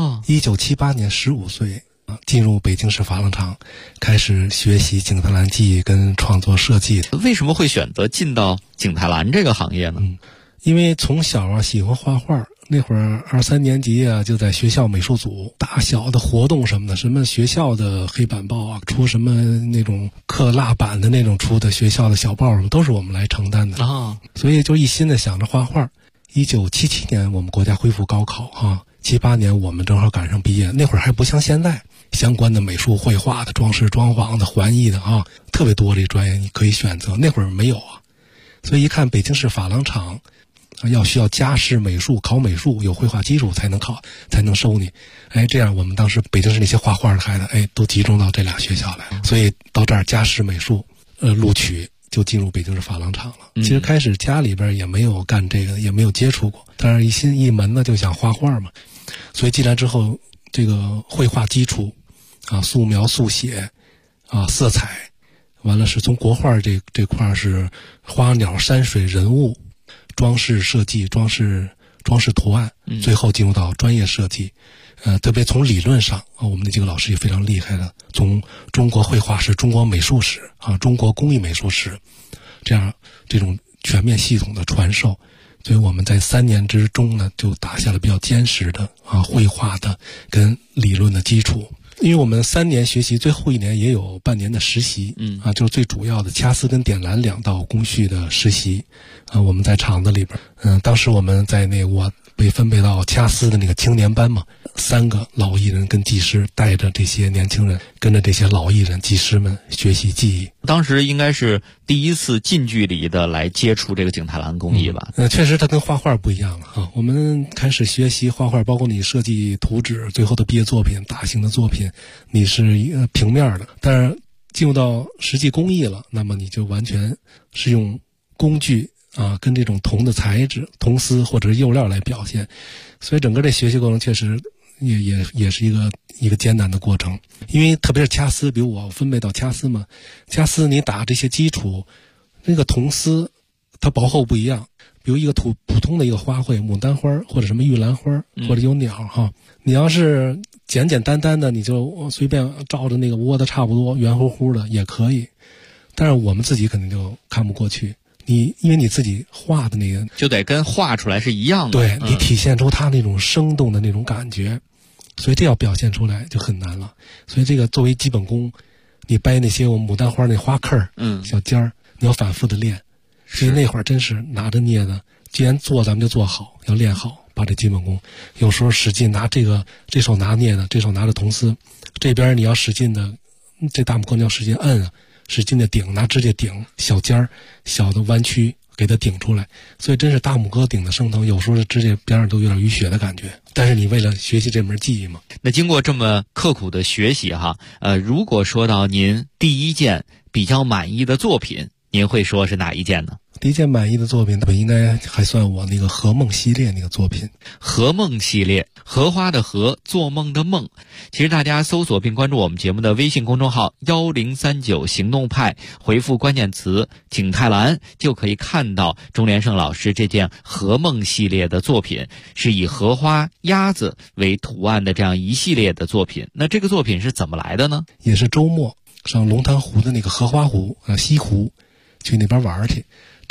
，1978年15岁进入北京市珐琅厂，开始学习景泰蓝技艺跟创作设计。
为什么会选择进到景泰蓝这个行业呢？
因为从小喜欢画画，那会儿2、3年级就在学校美术组，大小的活动什么的，什么学校的黑板报出什么那种刻蜡板的那种出的学校的小报什么，都是我们来承担的所以就一心的想着画画。1977年我们国家恢复高考78年我们正好赶上毕业，那会儿还不像现在相关的美术绘画的、装饰装潢的、环艺的特别多这专业你可以选择，那会儿没有所以一看北京市珐琅厂需要家世美术，考美术有绘画基础才能考，才能收你。这样我们当时北京市那些画画的孩子，都集中到这俩学校来，所以到这儿家世美术，录取就进入北京市珐琅厂了。其实开始家里边也没有干这个，也没有接触过，但是一心一门呢就想画画嘛，所以进来之后，这个绘画基础素描、速写色彩，完了是从国画这块是花鸟、山水、人物。装饰设计、装饰图案，最后进入到专业设计。特别从理论上我们的几个老师也非常厉害的，从中国绘画史、中国美术史中国工艺美术史，这种全面系统的传授，所以我们在3年之中呢，就打下了比较坚实的绘画的跟理论的基础。因为我们3年学习，最后1年也有半年的实习，就是最主要的掐丝跟点蓝2道工序的实习，我们在厂子里边，当时我们在我被分配到掐丝的那个青年班嘛，3个老艺人跟技师带着这些年轻人，跟着这些老艺人技师们学习技艺。
当时应该是第一次近距离的来接触这个景泰蓝工艺吧？
确实它跟画画不一样了我们开始学习画画，包括你设计图纸，最后的毕业作品、大型的作品，你是平面的，但是进入到实际工艺了，那么你就完全是用工具跟这种铜的材质、铜丝或者是釉料来表现，所以整个这学习过程确实也是一个艰难的过程。因为特别是掐丝，比如我分配到掐丝嘛，掐丝你打这些基础，那个铜丝它薄厚不一样，比如一个普通的一个花卉，牡丹花或者什么玉兰花或者有鸟你要是简简单单的，你就随便照着那个窝的差不多圆乎乎的也可以，但是我们自己肯定就看不过去。因为你自己画的那个
就得跟画出来是一样的，
对，你体现出它那种生动的那种感觉，所以这要表现出来就很难了。所以这个作为基本功，你掰那些我们牡丹花那花扣小尖儿，你要反复的练。所以那会儿真是拿着镊子，既然做咱们就做好，要练好，把这基本功。有时候使劲拿这手拿镊子，这手拿着铜丝，这边你要使劲的，这大拇哥你要使劲摁使劲的顶，拿指甲顶小尖儿、小的弯曲给它顶出来，所以真是大拇哥顶的生疼，有时候这指甲边上都有点淤血的感觉。但是你为了学习这门技艺嘛。
那经过这么刻苦的学习如果说到您第一件比较满意的作品，您会说是哪一件呢？
第一件满意的作品应该还算我那个荷梦系列那个作品。
荷梦系列，荷花的荷，做梦的梦。其实大家搜索并关注我们节目的微信公众号1039行动派，回复关键词景泰蓝，就可以看到钟连胜老师这件荷梦系列的作品，是以荷花、鸭子为图案的这样一系列的作品。那这个作品是怎么来的呢？
也是周末上龙潭湖的那个荷花湖西湖去那边玩去，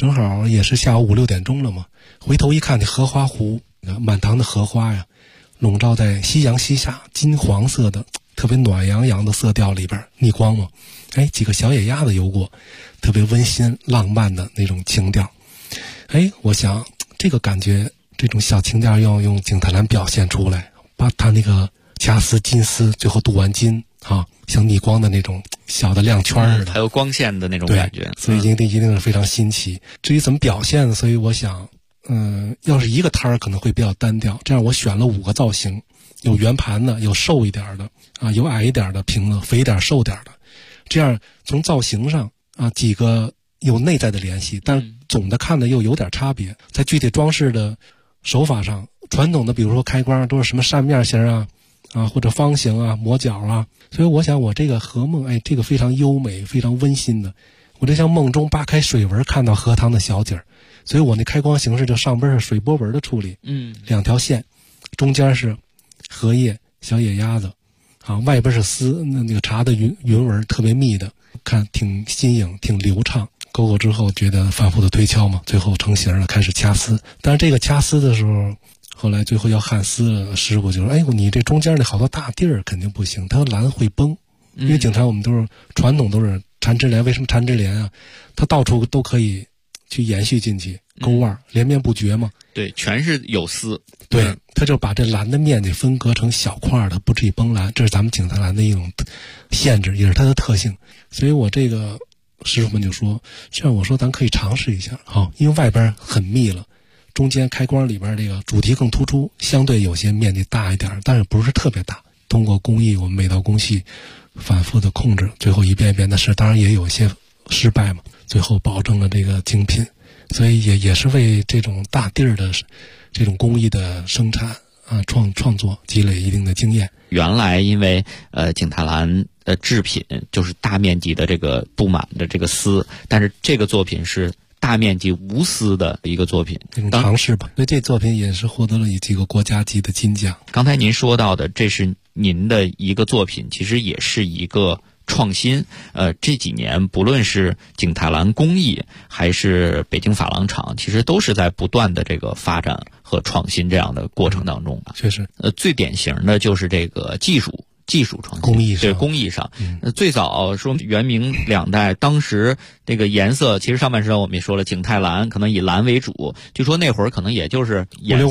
正好也是下午5、6点钟了嘛，回头一看，这荷花湖满塘的荷花呀，笼罩在夕阳西下金黄色的特别暖洋洋的色调里边，逆光嘛。几个小野鸭子游过，特别温馨浪漫的那种情调。我想这个感觉，这种小情调要用景泰蓝表现出来，把它那个掐丝金丝最后镀完金啊，像逆光的那种小的亮圈似的，
还有光线的那种感觉，
所以一定是非常新奇。至于怎么表现呢？所以我想要是一个摊儿可能会比较单调，这样我选了5个造型，有圆盘的，有瘦一点的啊，有矮一点的瓶子，肥一点瘦点的，这样从造型上啊几个有内在的联系，但总的看的又有点差别。在具体装饰的手法上，传统的比如说开光都是什么扇面型啊或者方形啊磨角啊，所以我想我这个荷梦这个非常优美非常温馨的，我就像梦中扒开水纹看到荷塘的小景，所以我那开光形式就上边是水波纹的处理，2条线，中间是荷叶小野鸭子啊，外边是丝那个茶的云纹特别密的，看挺新颖挺流畅。勾之后觉得反复的推敲嘛，最后成型了，开始掐丝。但是这个掐丝的时候，后来最后要焊丝了，师傅就说你这中间那好多大地儿肯定不行，它蓝会崩。因为经常我们都是传统都是缠枝莲，为什么缠枝莲啊？它到处都可以去延续进去，钩腕连绵不绝嘛。
对，全是有丝。
对，他就把这蓝的面给分割成小块的，不至于崩蓝，这是咱们景泰蓝的一种限制，也是它的特性。所以我这个师傅们就说，这样我说咱可以尝试一下，因为外边很密了，中间开光里边这个主题更突出，相对有些面积大一点，但是不是特别大。通过工艺，我们每道工序反复的控制，最后一遍一遍的试，当然也有一些失败嘛，最后保证了这个精品。所以也是为这种大地儿的这种工艺的生产啊创作积累一定的经验。
原来因为景泰蓝制品就是大面积的这个布满的这个丝，但是这个作品是大面积无丝的一个作品，
尝试吧。所以这作品也是获得了几个国家级的金奖。
刚才您说到的，这是您的一个作品，其实也是一个创新。这几年不论是景泰蓝工艺还是北京珐琅厂，其实都是在不断的这个发展和创新这样的过程当中吧。
确实，
最典型的就是这个技术创新，工艺上，最早说元明2代，当时这个颜色，其实上半身我们也说了，景泰蓝可能以蓝为主，据说那会儿可能也就是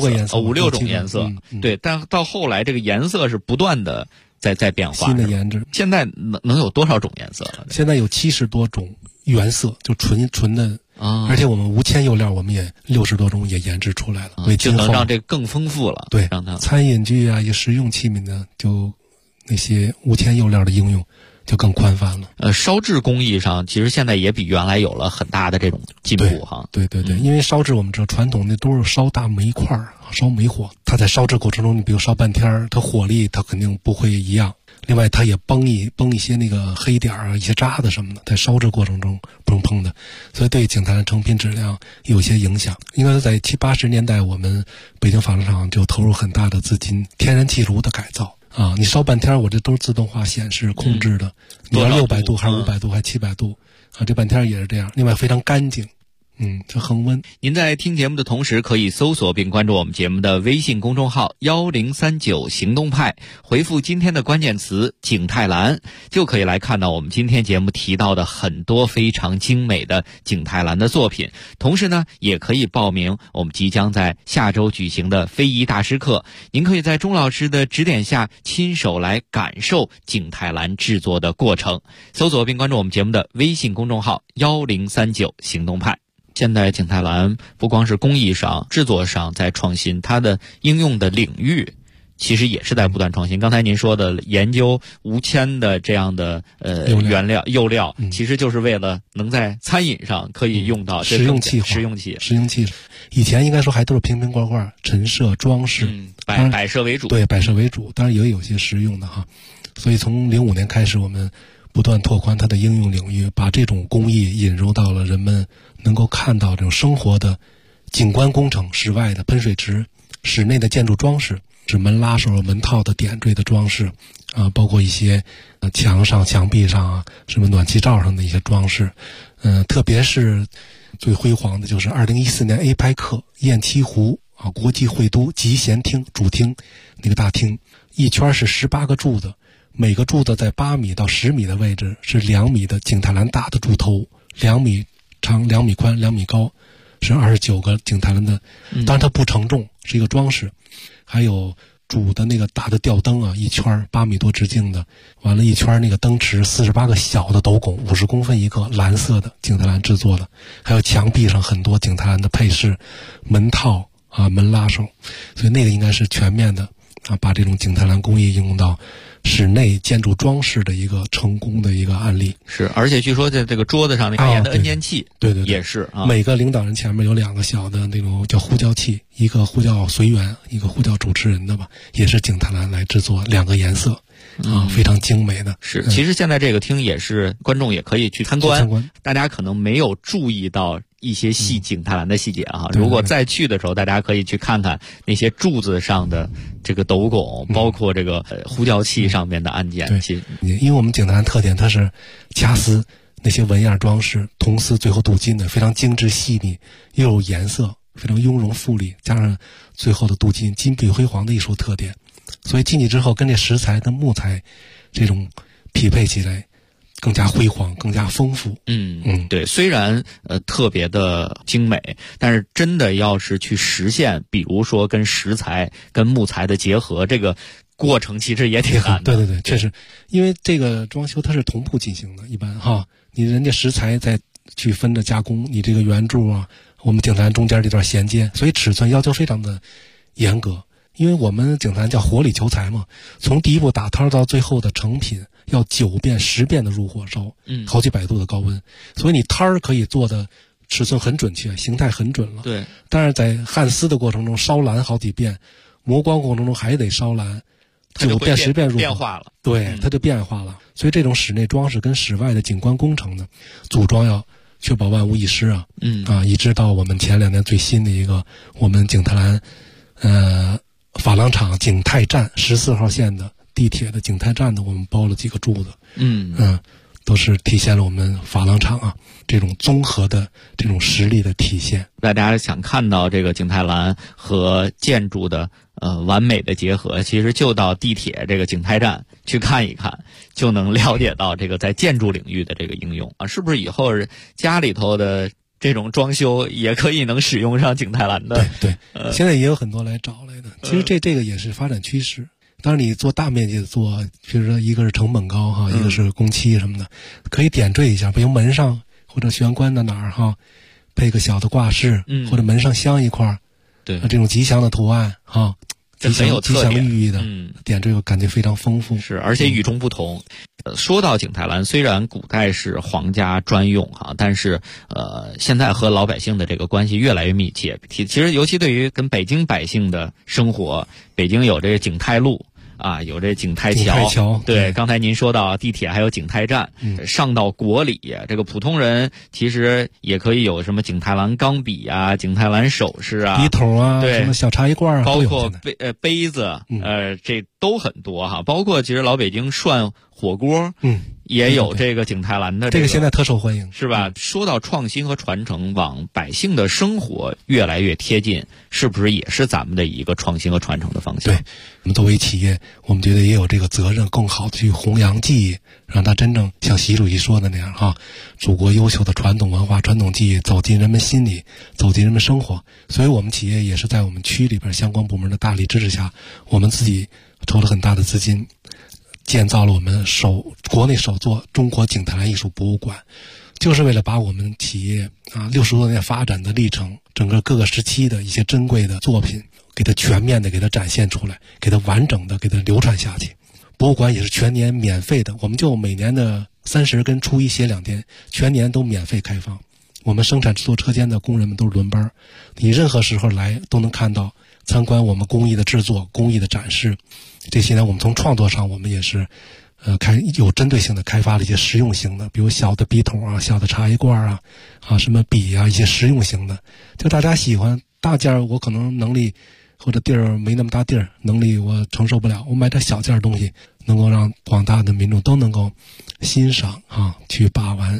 5、6种颜色，对，但到后来这个颜色是不断的在变化，
新的研制。
现在能有多少种颜色了？
现在有70多种原色，就纯的。而且我们无铅釉料，我们也60多种也研制出来了，
就能让这更丰富了。
对，
让它
餐饮具啊，也食用器皿呢，就那些无铅釉料的应用就更宽泛了。
烧制工艺上，其实现在也比原来有了很大的这种进步哈。
对，因为烧制我们知道传统的都是烧大煤块烧煤火，它在烧制过程中，你比如烧半天，它火力它肯定不会一样。另外，它也崩一些那个黑点啊，一些渣子什么的，在烧制过程中砰的，所以对景泰蓝成品质量有些影响。应该是在70、80年代，我们北京珐琅厂就投入很大的资金，天然气炉的改造啊，你烧半天，我这都是自动化显示控制的，你要600度还是500度还是700度啊？这半天也是这样。另外非常干净。这恒温。
您在听节目的同时，可以搜索并关注我们节目的微信公众号1039行动派，回复今天的关键词景泰蓝，就可以来看到我们今天节目提到的很多非常精美的景泰蓝的作品。同时呢，也可以报名我们即将在下周举行的非遗大师课，您可以在钟老师的指点下亲手来感受景泰蓝制作的过程。搜索并关注我们节目的微信公众号1039行动派。现在景泰蓝不光是工艺上、制作上在创新，它的应用的领域其实也是在不断创新。刚才您说的研究无铅的这样的釉料，其实就是为了能在餐饮上可以用到
实用器。以前应该说还都是瓶瓶罐罐、陈设装饰，
摆设为主。
对，摆设为主，当然也有些实用的哈。所以从05年开始，我们不断拓宽它的应用领域，把这种工艺引入到了人们能够看到这种生活的景观工程，室外的喷水池、室内的建筑装饰，是门拉手、门套的点缀的装饰啊，包括一些墙上、墙壁上啊，什么暖气罩上的一些装饰， 特别是最辉煌的就是2014年 APEC 雁栖湖啊国际会都集贤厅主厅那个大厅，一圈是18个柱子，每个柱子在8米到10米的位置是2米的景泰蓝大的柱头，2米长2米宽2米高，是29个景泰蓝的，当然它不承重，是一个装饰。还有主的那个大的吊灯啊，一圈8米多直径的，完了一圈那个灯池48个小的斗拱，50公分一个，蓝色的景泰蓝制作的，还有墙壁上很多景泰蓝的配饰、门套啊、门拉手，所以那个应该是全面的啊，把这种景泰蓝工艺应用到室内建筑装饰的一个成功的一个案例。
是，而且据说在这个桌子上那个的 N 键器，
对，
也是啊。
每个领导人前面有2个小的那种叫呼叫器，一个呼叫随员，一个呼叫主持人的吧，也是景泰蓝来制作，2个颜色。非常精美的。
是，其实现在这个厅也是观众也可以去参观，大家可能没有注意到一些景泰蓝的细节啊。如果再去的时候，大家可以去看看那些柱子上的这个斗拱，包括这个呼叫器上面的按键。
对，因为我们景泰蓝特点，它是掐丝那些纹样装饰，铜丝最后镀金的，非常精致细腻，又有颜色，非常雍容富丽，加上最后的镀金，金碧辉煌的艺术特点。所以进去之后，跟这石材跟木材这种匹配起来，更加辉煌，更加丰富。
对，虽然特别的精美，但是真的要是去实现，比如说跟石材跟木材的结合，这个过程其实也挺难的。
对，确实，因为这个装修它是同步进行的，一般哈，你人家石材再去分着加工，你这个圆柱啊，我们景泰蓝中间这段衔接，所以尺寸要求非常的严格。因为我们景泰蓝叫火里求材嘛，从第一步打摊到最后的成品要9遍10遍的入火烧，好几百度的高温，所以你摊儿可以做的尺寸很准确，形态很准了。
对，
但是在焊丝的过程中烧蓝好几遍，磨光过程中还得烧蓝，9遍10遍入火，
变化了。
对，它就变化了。所以这种室内装饰跟室外的景观工程呢，组装要确保万无一失啊。一直到我们前2年最新的一个，我们景泰蓝，珐琅厂景泰站14号线的地铁的景泰站的，我们包了几个柱子，都是体现了我们珐琅厂啊这种综合的这种实力的体现。
大家想看到这个景泰蓝和建筑的完美的结合，其实就到地铁这个景泰站去看一看，就能了解到这个在建筑领域的这个应用啊，是不是以后家里头的这种装修也可以能使用上景泰蓝的？
对，现在也有很多来找来的。其实这个也是发展趋势。当然你做大面积的做，比如说一个是成本高哈，一个是工期什么的，可以点缀一下，比如门上或者玄关的哪儿哈，配个小的挂饰，或者门上镶一块，
对，
这种吉祥的图案哈，
很有特点，
吉祥寓意的，点缀感觉非常丰富。
是，而且与众不同。说到景泰蓝，虽然古代是皇家专用哈，但是现在和老百姓的这个关系越来越密切。其实尤其对于跟北京百姓的生活，北京有这个景泰路啊，有这景泰桥，对，刚才您说到地铁还有景泰站，上到国里，这个普通人其实也可以有什么景泰蓝钢笔啊、景泰蓝首饰啊、
笔筒啊，
对，
什么小茶叶罐啊，
包括杯子，这都很多哈。包括其实老北京涮火锅，也有这个景泰蓝的，
这个现在特受欢迎，
是吧？说到创新和传承，往百姓的生活越来越贴近，是不是也是咱们的一个创新和传承的方向？
对，我们作为企业，我们觉得也有这个责任，更好的去弘扬技艺，让它真正像习主席说的那样哈，祖国优秀的传统文化、传统技艺走进人们心里，走进人们生活。所以我们企业也是在我们区里边相关部门的大力支持下，我们自己筹了很大的资金，建造了我们国内首座中国景泰蓝艺术博物馆，就是为了把我们企业60多年发展的历程，整个各个时期的一些珍贵的作品，给它全面的给它展现出来，给它完整的给它流传下去。博物馆也是全年免费的，我们就每年的30跟初一歇2天，全年都免费开放。我们生产制作车间的工人们都是轮班，你任何时候来都能看到参观我们工艺的制作、工艺的展示。这些呢，我们从创作上，我们也是有针对性的开发了一些实用型的，比如小的笔筒啊、小的茶叶罐啊什么笔啊，一些实用型的，就大家喜欢。大件我可能能力或者地儿没那么大地儿，能力我承受不了，我买点小件东西，能够让广大的民众都能够欣赏去把玩，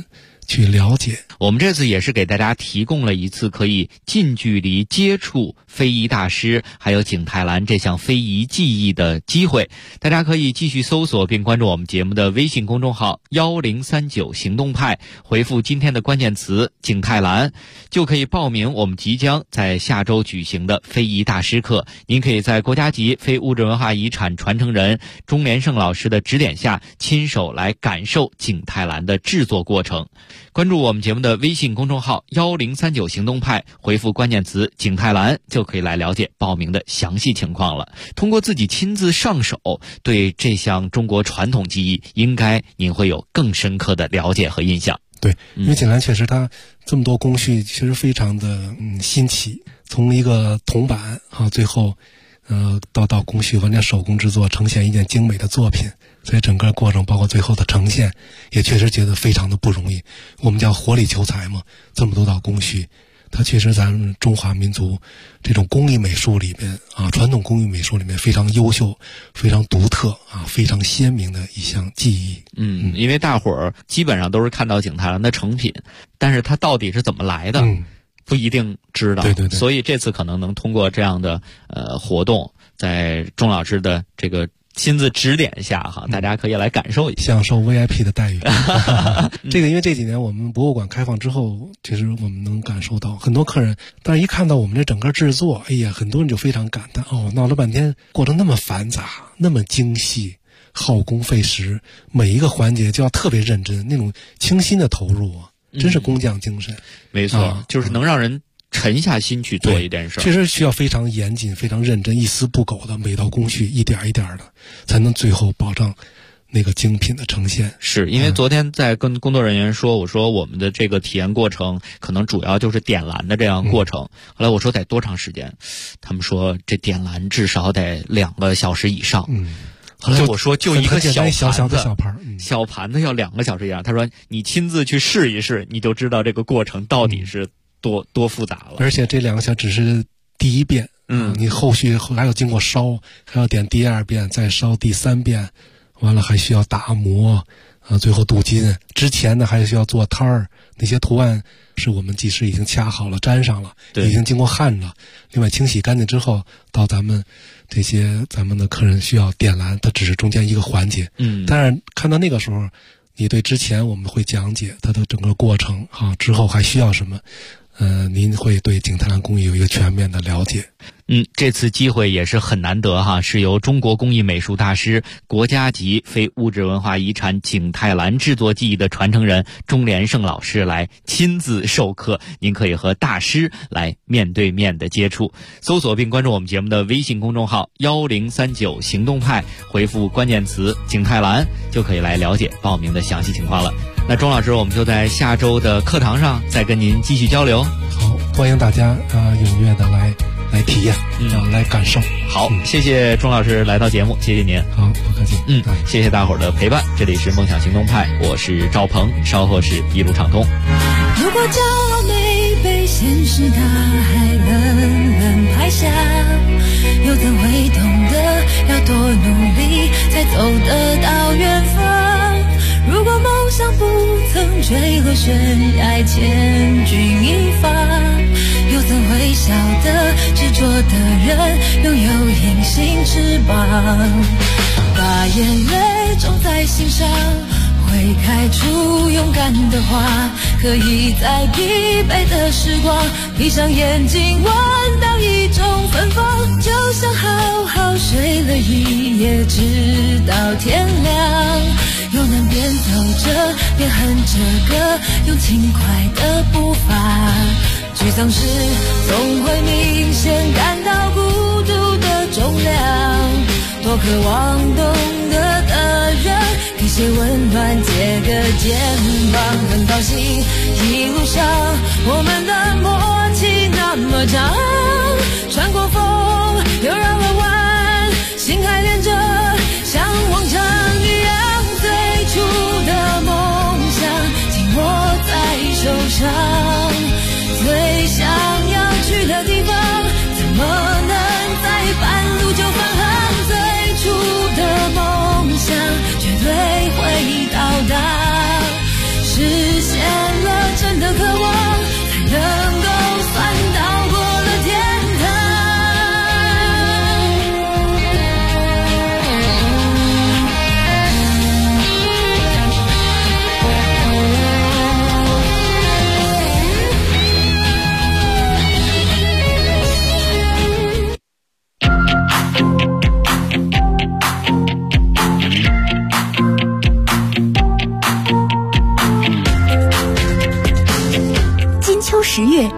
去了解。
我们这次也是给大家提供了一次可以近距离接触非遗大师还有景泰蓝这项非遗技艺的机会，大家可以继续搜索并关注我们节目的微信公众号1039行动派，回复今天的关键词景泰蓝，就可以报名我们即将在下周举行的非遗大师课。您可以在国家级非物质文化遗产传承人钟连胜老师的指点下，亲手来感受景泰蓝的制作过程。关注我们节目的微信公众号1039行动派，回复关键词景泰蓝，就可以来了解报名的详细情况了。通过自己亲自上手，对这项中国传统技艺应该您会有更深刻的了解和印象。
对，因为景兰确实它这么多工序其实非常的新奇，从一个铜板最后到工序完全手工制作，呈现一件精美的作品。所以整个过程包括最后的呈现也确实觉得非常的不容易，我们叫活力求财嘛，这么多道工序，它确实咱们中华民族这种工艺美术里面传统工艺美术里面非常优秀、非常独特非常鲜明的一项技艺。
因为大伙儿基本上都是看到景泰蓝的成品，但是它到底是怎么来的，不一定知道。
对，
所以这次可能能通过这样的活动，在钟老师的这个亲自指点下大家可以来感受一下，
享受 VIP 的待遇。这个因为这几年我们博物馆开放之后，其实我们能感受到很多客人，但是一看到我们这整个制作，很多人就非常感叹，闹了半天过程那么繁杂，那么精细，耗工费时，每一个环节就要特别认真，那种倾心的投入真是工匠精神。
没错，就是能让人沉下心去做一件事，
确实需要非常严谨、非常认真、一丝不苟的每道工序一点一点的，才能最后保障那个精品的呈现。
是因为昨天在跟工作人员说，我说我们的这个体验过程可能主要就是点蓝的这样过程。后来我说得多长时间？他们说这点蓝至少得2个小时以上。后来我说就一个小盘子要2个小时以上。他说你亲自去试一试，你就知道这个过程到底是多复杂了。
而且这2个小时只是第一遍，你后续还要经过烧，还要点第2遍，再烧第3遍，完了还需要打磨，最后镀金。之前呢还需要做摊儿，那些图案是我们技师已经掐好了、粘上了，已经经过焊了。另外清洗干净之后，到咱们的客人需要点蓝，它只是中间一个环节。但是看到那个时候，你对之前我们会讲解它的整个过程之后还需要什么。您会对景泰蓝工艺有一个全面的了解。
这次机会也是很难得是由中国工艺美术大师、国家级非物质文化遗产景泰蓝制作技艺的传承人钟连胜老师来亲自授课，您可以和大师来面对面的接触。搜索并关注我们节目的微信公众号1039行动派，回复关键词景泰蓝，就可以来了解报名的详细情况了。那钟老师，我们就在下周的课堂上再跟您继续交流。
好，欢迎大家踊跃的来体验，来感受。
好，谢谢钟老师来到节目，谢谢您。
好，不客气。
谢谢大伙儿的陪伴，这里是梦想行动派，我是赵鹏，稍后是一路畅通。
如果骄傲没被现实大海冷冷拍下，又怎会懂得要多努力才走得到远方？如果梦想不曾坠落悬崖千钧一发，又怎会晓得执着的人拥有隐形翅膀？把眼泪种在心上，会开出勇敢的花，可以在疲惫的时光闭上眼睛闻到一种芬芳，就像好好睡了一夜直到天亮，又能边走着边哼着歌，用轻快的步伐。沮丧时总会明显感到孤独的重量，多渴望懂得的人给些温暖，借个肩膀。很高兴一路上我们的默契那么长，穿过风又绕了弯，心还连着像往常一样，最初的梦想紧握在手上，最想要去的地方怎么能在半路就返航？最初的梦想绝对会到达，实现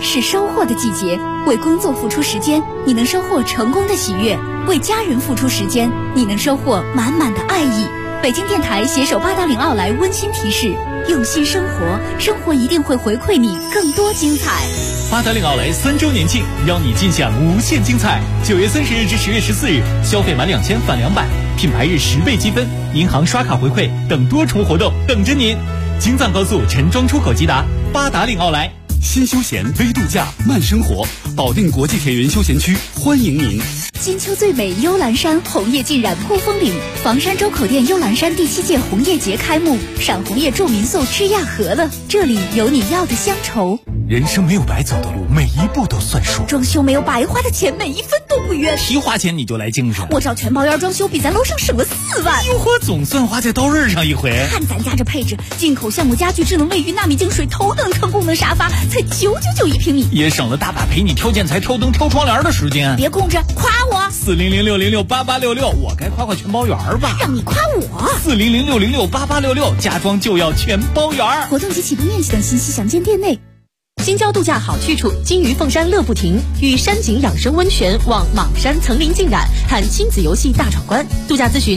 是收获的季节，为工作付出时间，你能收获成功的喜悦；为家人付出时间，你能收获满满的爱意。北京电台携手八达岭奥莱温馨提示：用心生活，生活一定会回馈你更多精彩。
八达岭奥莱3周年庆，邀你尽享无限精彩。9月30日至10月14日，消费满2000返200，品牌日10倍积分，银行刷卡回馈等多重活动等着您。京藏高速陈庄出口即达，八达岭奥莱。
新休闲微度假慢生活，保定国际田园休闲区欢迎您。
金秋最美幽兰山，红叶浸染扑风岭。房山周口店幽兰山第7届红叶节开幕，赏红叶住民宿吃亚河了，这里有你要的乡愁。
人生没有白走的路，每一步都算数。
装修没有白花的钱，每一分都不冤。
一花钱你就来精神，
我找全包院装修，比咱楼上省了4万。
哟呵，总算花在刀刃上一回。
看咱家这配置，进口橡木家具、智能卫浴、纳米净水、头等舱功能沙发，才999一平米，
也省了大把陪你挑建材、挑灯、挑窗帘的时间。
别空着，夸我。
40060688866，我该夸夸全包园吧？
让你夸我。
40060688866，家装就要全包园。
活动及起步面积等信息详见店内。
新郊度假好去处，金鱼凤山乐不停，与山景养生温泉望莽山层林尽染，看亲子游戏大闯关。度假咨询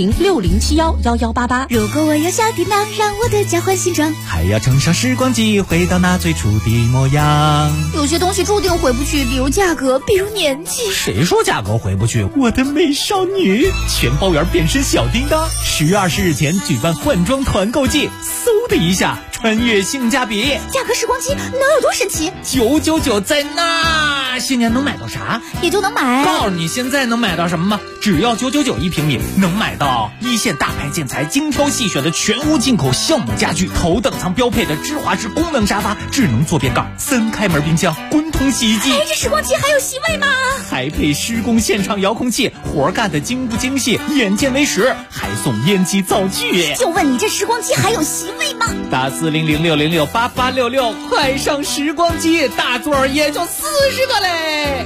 01060711188。
如果我有小叮当，让我的家换新装，
还要乘上时光机，回到那最初的模样。
有些东西注定回不去，比如价格，比如年纪。
谁说价格回不去？我的美少女，全包园变身小叮当，10月20日前举办换装团购季，嗖的一下穿越性价比。
价格时光机能有多神奇
？999在那，新年能买到啥？
也就能买。
告诉你现在能买到什么吗？只要999一平米，能买到一线大牌建材精挑细选的全屋进口橡木家具，头等舱标配的芝华士功能沙发，智能坐便盖，3开门冰箱，滚筒洗衣机。
这时光机还有席位吗？
还配施工现场遥控器，活干的精不精细，眼见为实，还送烟机灶具。
就问你这时光机还有席位吗？
打40060688866，快上时光机，大座也就40个嘞。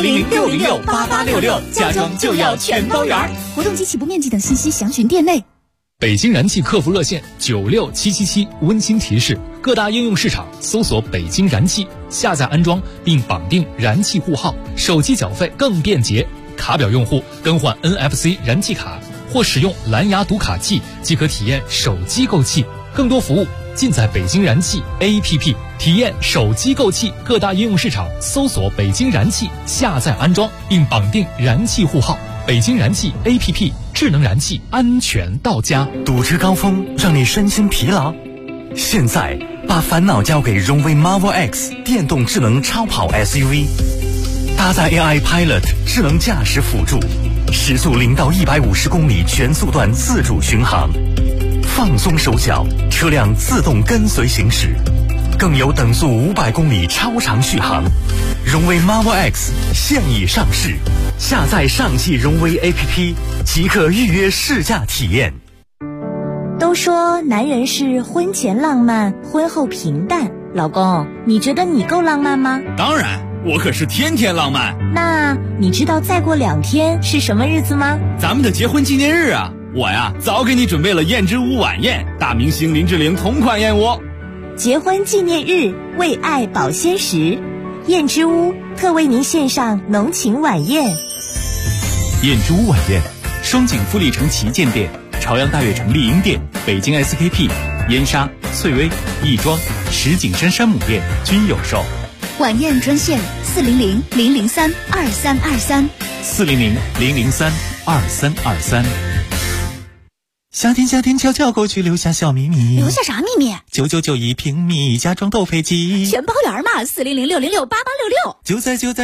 40060688866，
家装就要全包圆。
活动及起步面积等信息详询店内。
北京燃气客服热线96777温馨提示：各大应用市场搜索北京燃气，下载安装并绑定燃气户号，手机缴费更便捷。卡表用户更换 NFC 燃气卡或使用蓝牙读卡器即可体验手机购气，更多服务尽在北京燃气 APP， 体验手机购气。各大应用市场搜索北京燃气，下载安装并绑定燃气户号。北京燃气 APP， 智能燃气，安全到家。
堵车高峰让你身心疲劳，现在把烦恼交给荣威 Marvel X 电动智能超跑 SUV， 搭载 AI Pilot 智能驾驶辅助，时速0到150公里全速段自主巡航，放松手脚，车辆自动跟随行驶，更有等速500公里超长续航。荣威 Marvel X 现已上市，下载上汽荣威 APP 即可预约试驾体验。
都说男人是婚前浪漫，婚后平淡。老公，你觉得你够浪漫吗？
当然，我可是天天浪漫。
那你知道再过2天是什么日子吗？
咱们的结婚纪念日啊！我呀，早给你准备了燕之屋晚宴，大明星林志玲同款燕窝。
结婚纪念日，为爱保鲜时，燕之屋特为您献上浓情晚宴。
燕之屋晚宴，双井富力城旗舰店、朝阳大悦城丽婴店、北京 SKP、燕莎、翠微、亦庄、石景山山姆店均有售。
晚宴专线400-003-2323。
400-003-2323。夏天，悄悄过去，留下小秘密。
留下啥秘密
？999一平米，家装都配齐，
全包圆嘛。400-606-8866。
就在